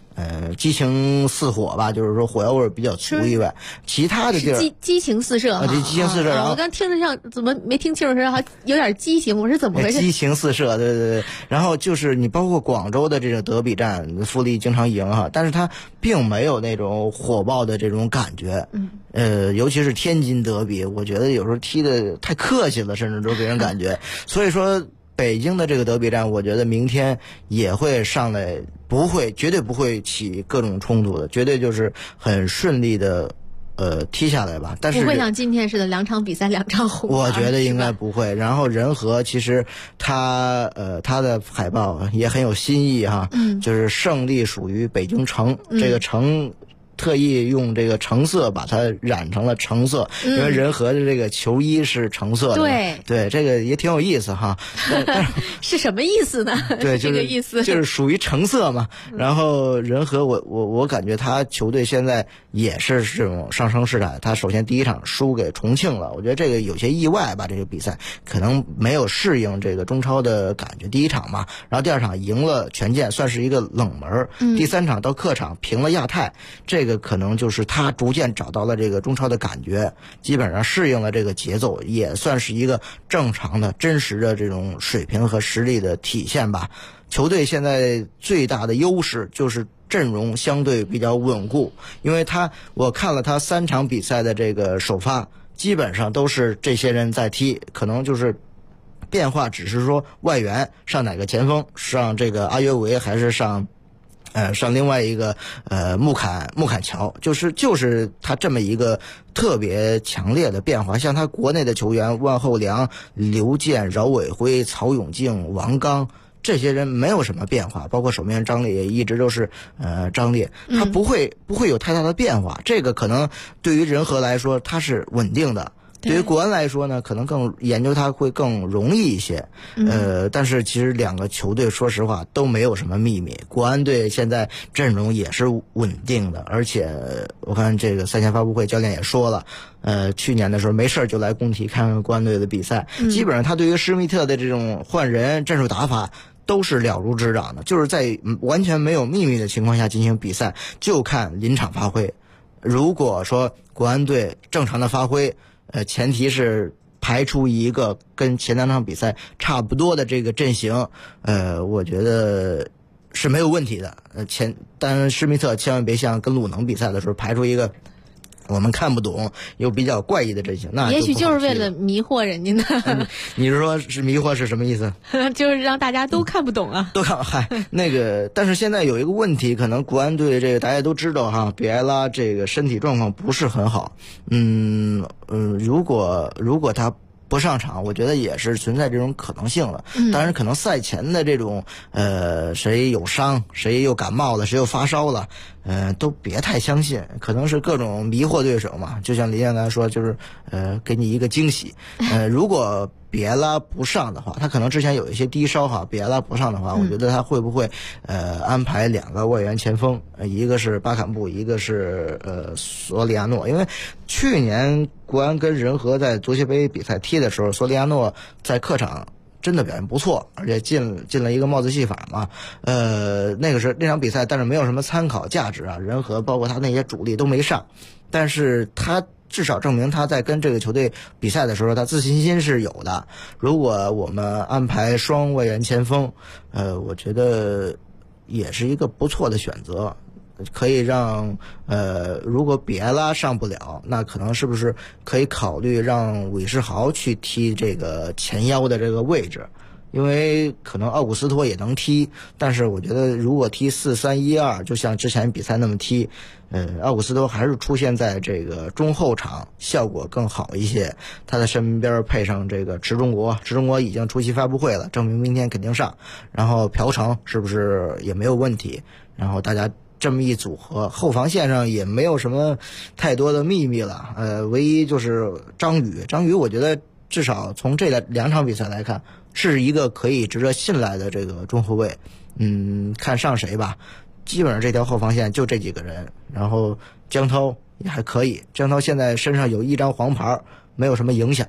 激情似火吧，就是说火药味比较足以外，其他的地儿激情四射激情四射。然后我刚听着像怎么没听清楚说还有点激情，我是怎么回事？ 激情四射，对对对。然后就是你包括广州的这个德比站，富力经常赢哈，但是它并没有那种火爆的这种感觉。尤其是天津德比，我觉得有时候踢的太客气了，甚至都给人感觉。所以说。北京的这个德比战，我觉得明天也会上来，绝对不会起各种冲突的，绝对就是很顺利的，踢下来吧。但是不会像今天似的2场比赛2场红。 我觉得应该不会。然后仁和其实他的海报也很有新意哈，就是胜利属于北京城，这个城。特意用这个橙色把它染成了橙色，因为仁和的这个球衣是橙色的。对，这个也挺有意思哈。 是什么意思呢？ 对， 这个意思就是属于橙色嘛。然后仁和，我感觉他球队现在也是这种上升势态。他首先第一场输给重庆了，我觉得这个有些意外吧。这个比赛可能没有适应这个中超的感觉。第一场嘛，然后第二场赢了权健，算是一个冷门。第三场到客场平了亚泰，这个可能就是他逐渐找到了这个中超的感觉，基本上适应了这个节奏，也算是一个正常的真实的这种水平和实力的体现吧。球队现在最大的优势就是阵容相对比较稳固，因为我看了他3场比赛的这个首发，基本上都是这些人在踢，可能就是变化只是说外援上哪个前锋，上这个阿约维还是上另外一个穆坎乔，就是他这么一个特别强烈的变化。像他国内的球员万厚良、刘健、饶伟辉、曹永静、王刚，这些人没有什么变化，包括守门员张烈也一直都是张烈，他不会有太大的变化。这个可能对于仁和来说他是稳定的。对于国安来说呢，可能研究它会更容易一些。但是其实两个球队说实话都没有什么秘密。国安队现在阵容也是稳定的，而且我看这个赛前发布会教练也说了，去年的时候没事就来工体看看国安队的比赛，基本上他对于施密特的这种换人战术打法都是了如指掌的，就是在完全没有秘密的情况下进行比赛，就看临场发挥。如果说国安队正常的发挥，前提是排出一个跟前2场比赛差不多的这个阵型，我觉得是没有问题的。当然施密特千万别像跟鲁能比赛的时候排出一个我们看不懂又比较怪异的阵型，那也许就是为了迷惑人家呢。 你是说是迷惑是什么意思？ 就是让大家都看不懂啊。 都看那个，但是现在有一个问题，可能国安队这个大家都知道哈，比埃拉这个身体状况不是很好。如果他不上场，我觉得也是存在这种可能性了。当然可能赛前的这种谁有伤，谁又感冒了，谁又发烧了，都别太相信，可能是各种迷惑对手嘛。就像林彦刚说，就是给你一个惊喜。如果比埃拉不上的话，他可能之前有一些低烧哈，比埃拉不上的话，我觉得他会不会安排2个外援前锋，一个是巴坎布，一个是索里亚诺。因为去年国安跟仁和在足协杯比赛踢的时候，索里亚诺在客场真的表现不错，而且进了一个帽子戏法嘛。那场比赛，但是没有什么参考价值啊。仁和包括他那些主力都没上，但是他至少证明他在跟这个球队比赛的时候，他自信心是有的。如果我们安排双外援前锋，我觉得也是一个不错的选择。可以让如果比埃拉上不了，那可能是不是可以考虑让韦世豪去踢这个前腰的这个位置？因为可能奥古斯托也能踢，但是我觉得如果踢4-3-1-2，就像之前比赛那么踢，奥古斯托还是出现在这个中后场效果更好一些。他的身边配上这个池中国已经出席发布会了，证明明天肯定上。然后朴成是不是也没有问题？然后大家这么一组合，后防线上也没有什么太多的秘密了。唯一就是张宇，我觉得至少从这2场比赛来看，是一个可以值得信赖的这个中后卫。看上谁吧。基本上这条后防线就这几个人，然后江涛也还可以。江涛现在身上有1张黄牌，没有什么影响。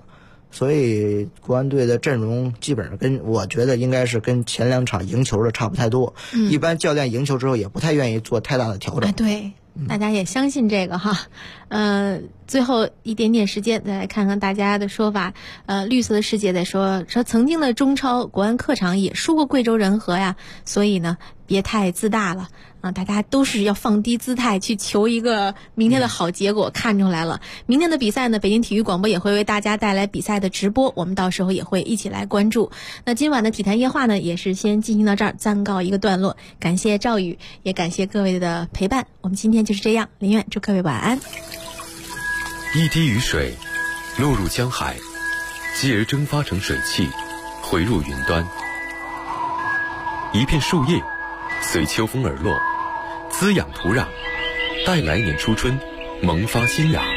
所以国安队的阵容基本上我觉得应该是跟前2场赢球的差不太多。一般教练赢球之后也不太愿意做太大的调整。 对，大家也相信这个哈。最后一点点时间，再来看看大家的说法。绿色的世界在说曾经的中超国安客场也输过贵州仁和呀，所以呢别太自大了啊！大家都是要放低姿态去求一个明天的好结果，看出来了。明天的比赛呢，北京体育广播也会为大家带来比赛的直播，我们到时候也会一起来关注。那今晚的体坛夜话呢，也是先进行到这儿，暂告一个段落。感谢赵宇，也感谢各位的陪伴。我们今天就是这样，林苑祝各位晚安。 一滴雨水落入江海，继而蒸发成水汽，回入云端。一片树叶随秋风而落，滋养土壤，待来年初春萌发新芽。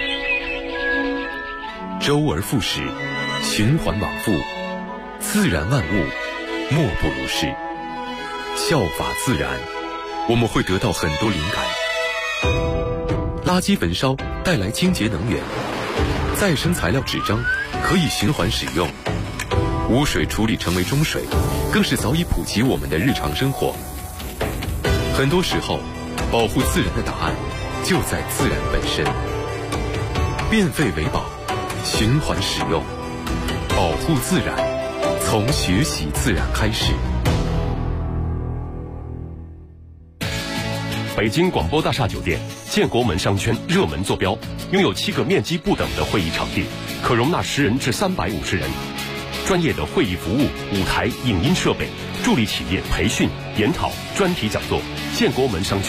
周而复始，循环往复，自然万物莫不如是。效法自然，我们会得到很多灵感。垃圾焚烧带来清洁能源，再生材料纸张可以循环使用，污水处理成为中水，更是早已普及我们的日常生活。很多时候，保护自然的答案就在自然本身。变废为宝，循环使用，保护自然，从学习自然开始。 北京广播大厦酒店，建国门商圈热门坐标，拥有7个面积不等的会议场地，可容纳10人至350人。专业的会议服务、舞台、影音设备，助力企业培训、研讨、专题讲座。建国门商圈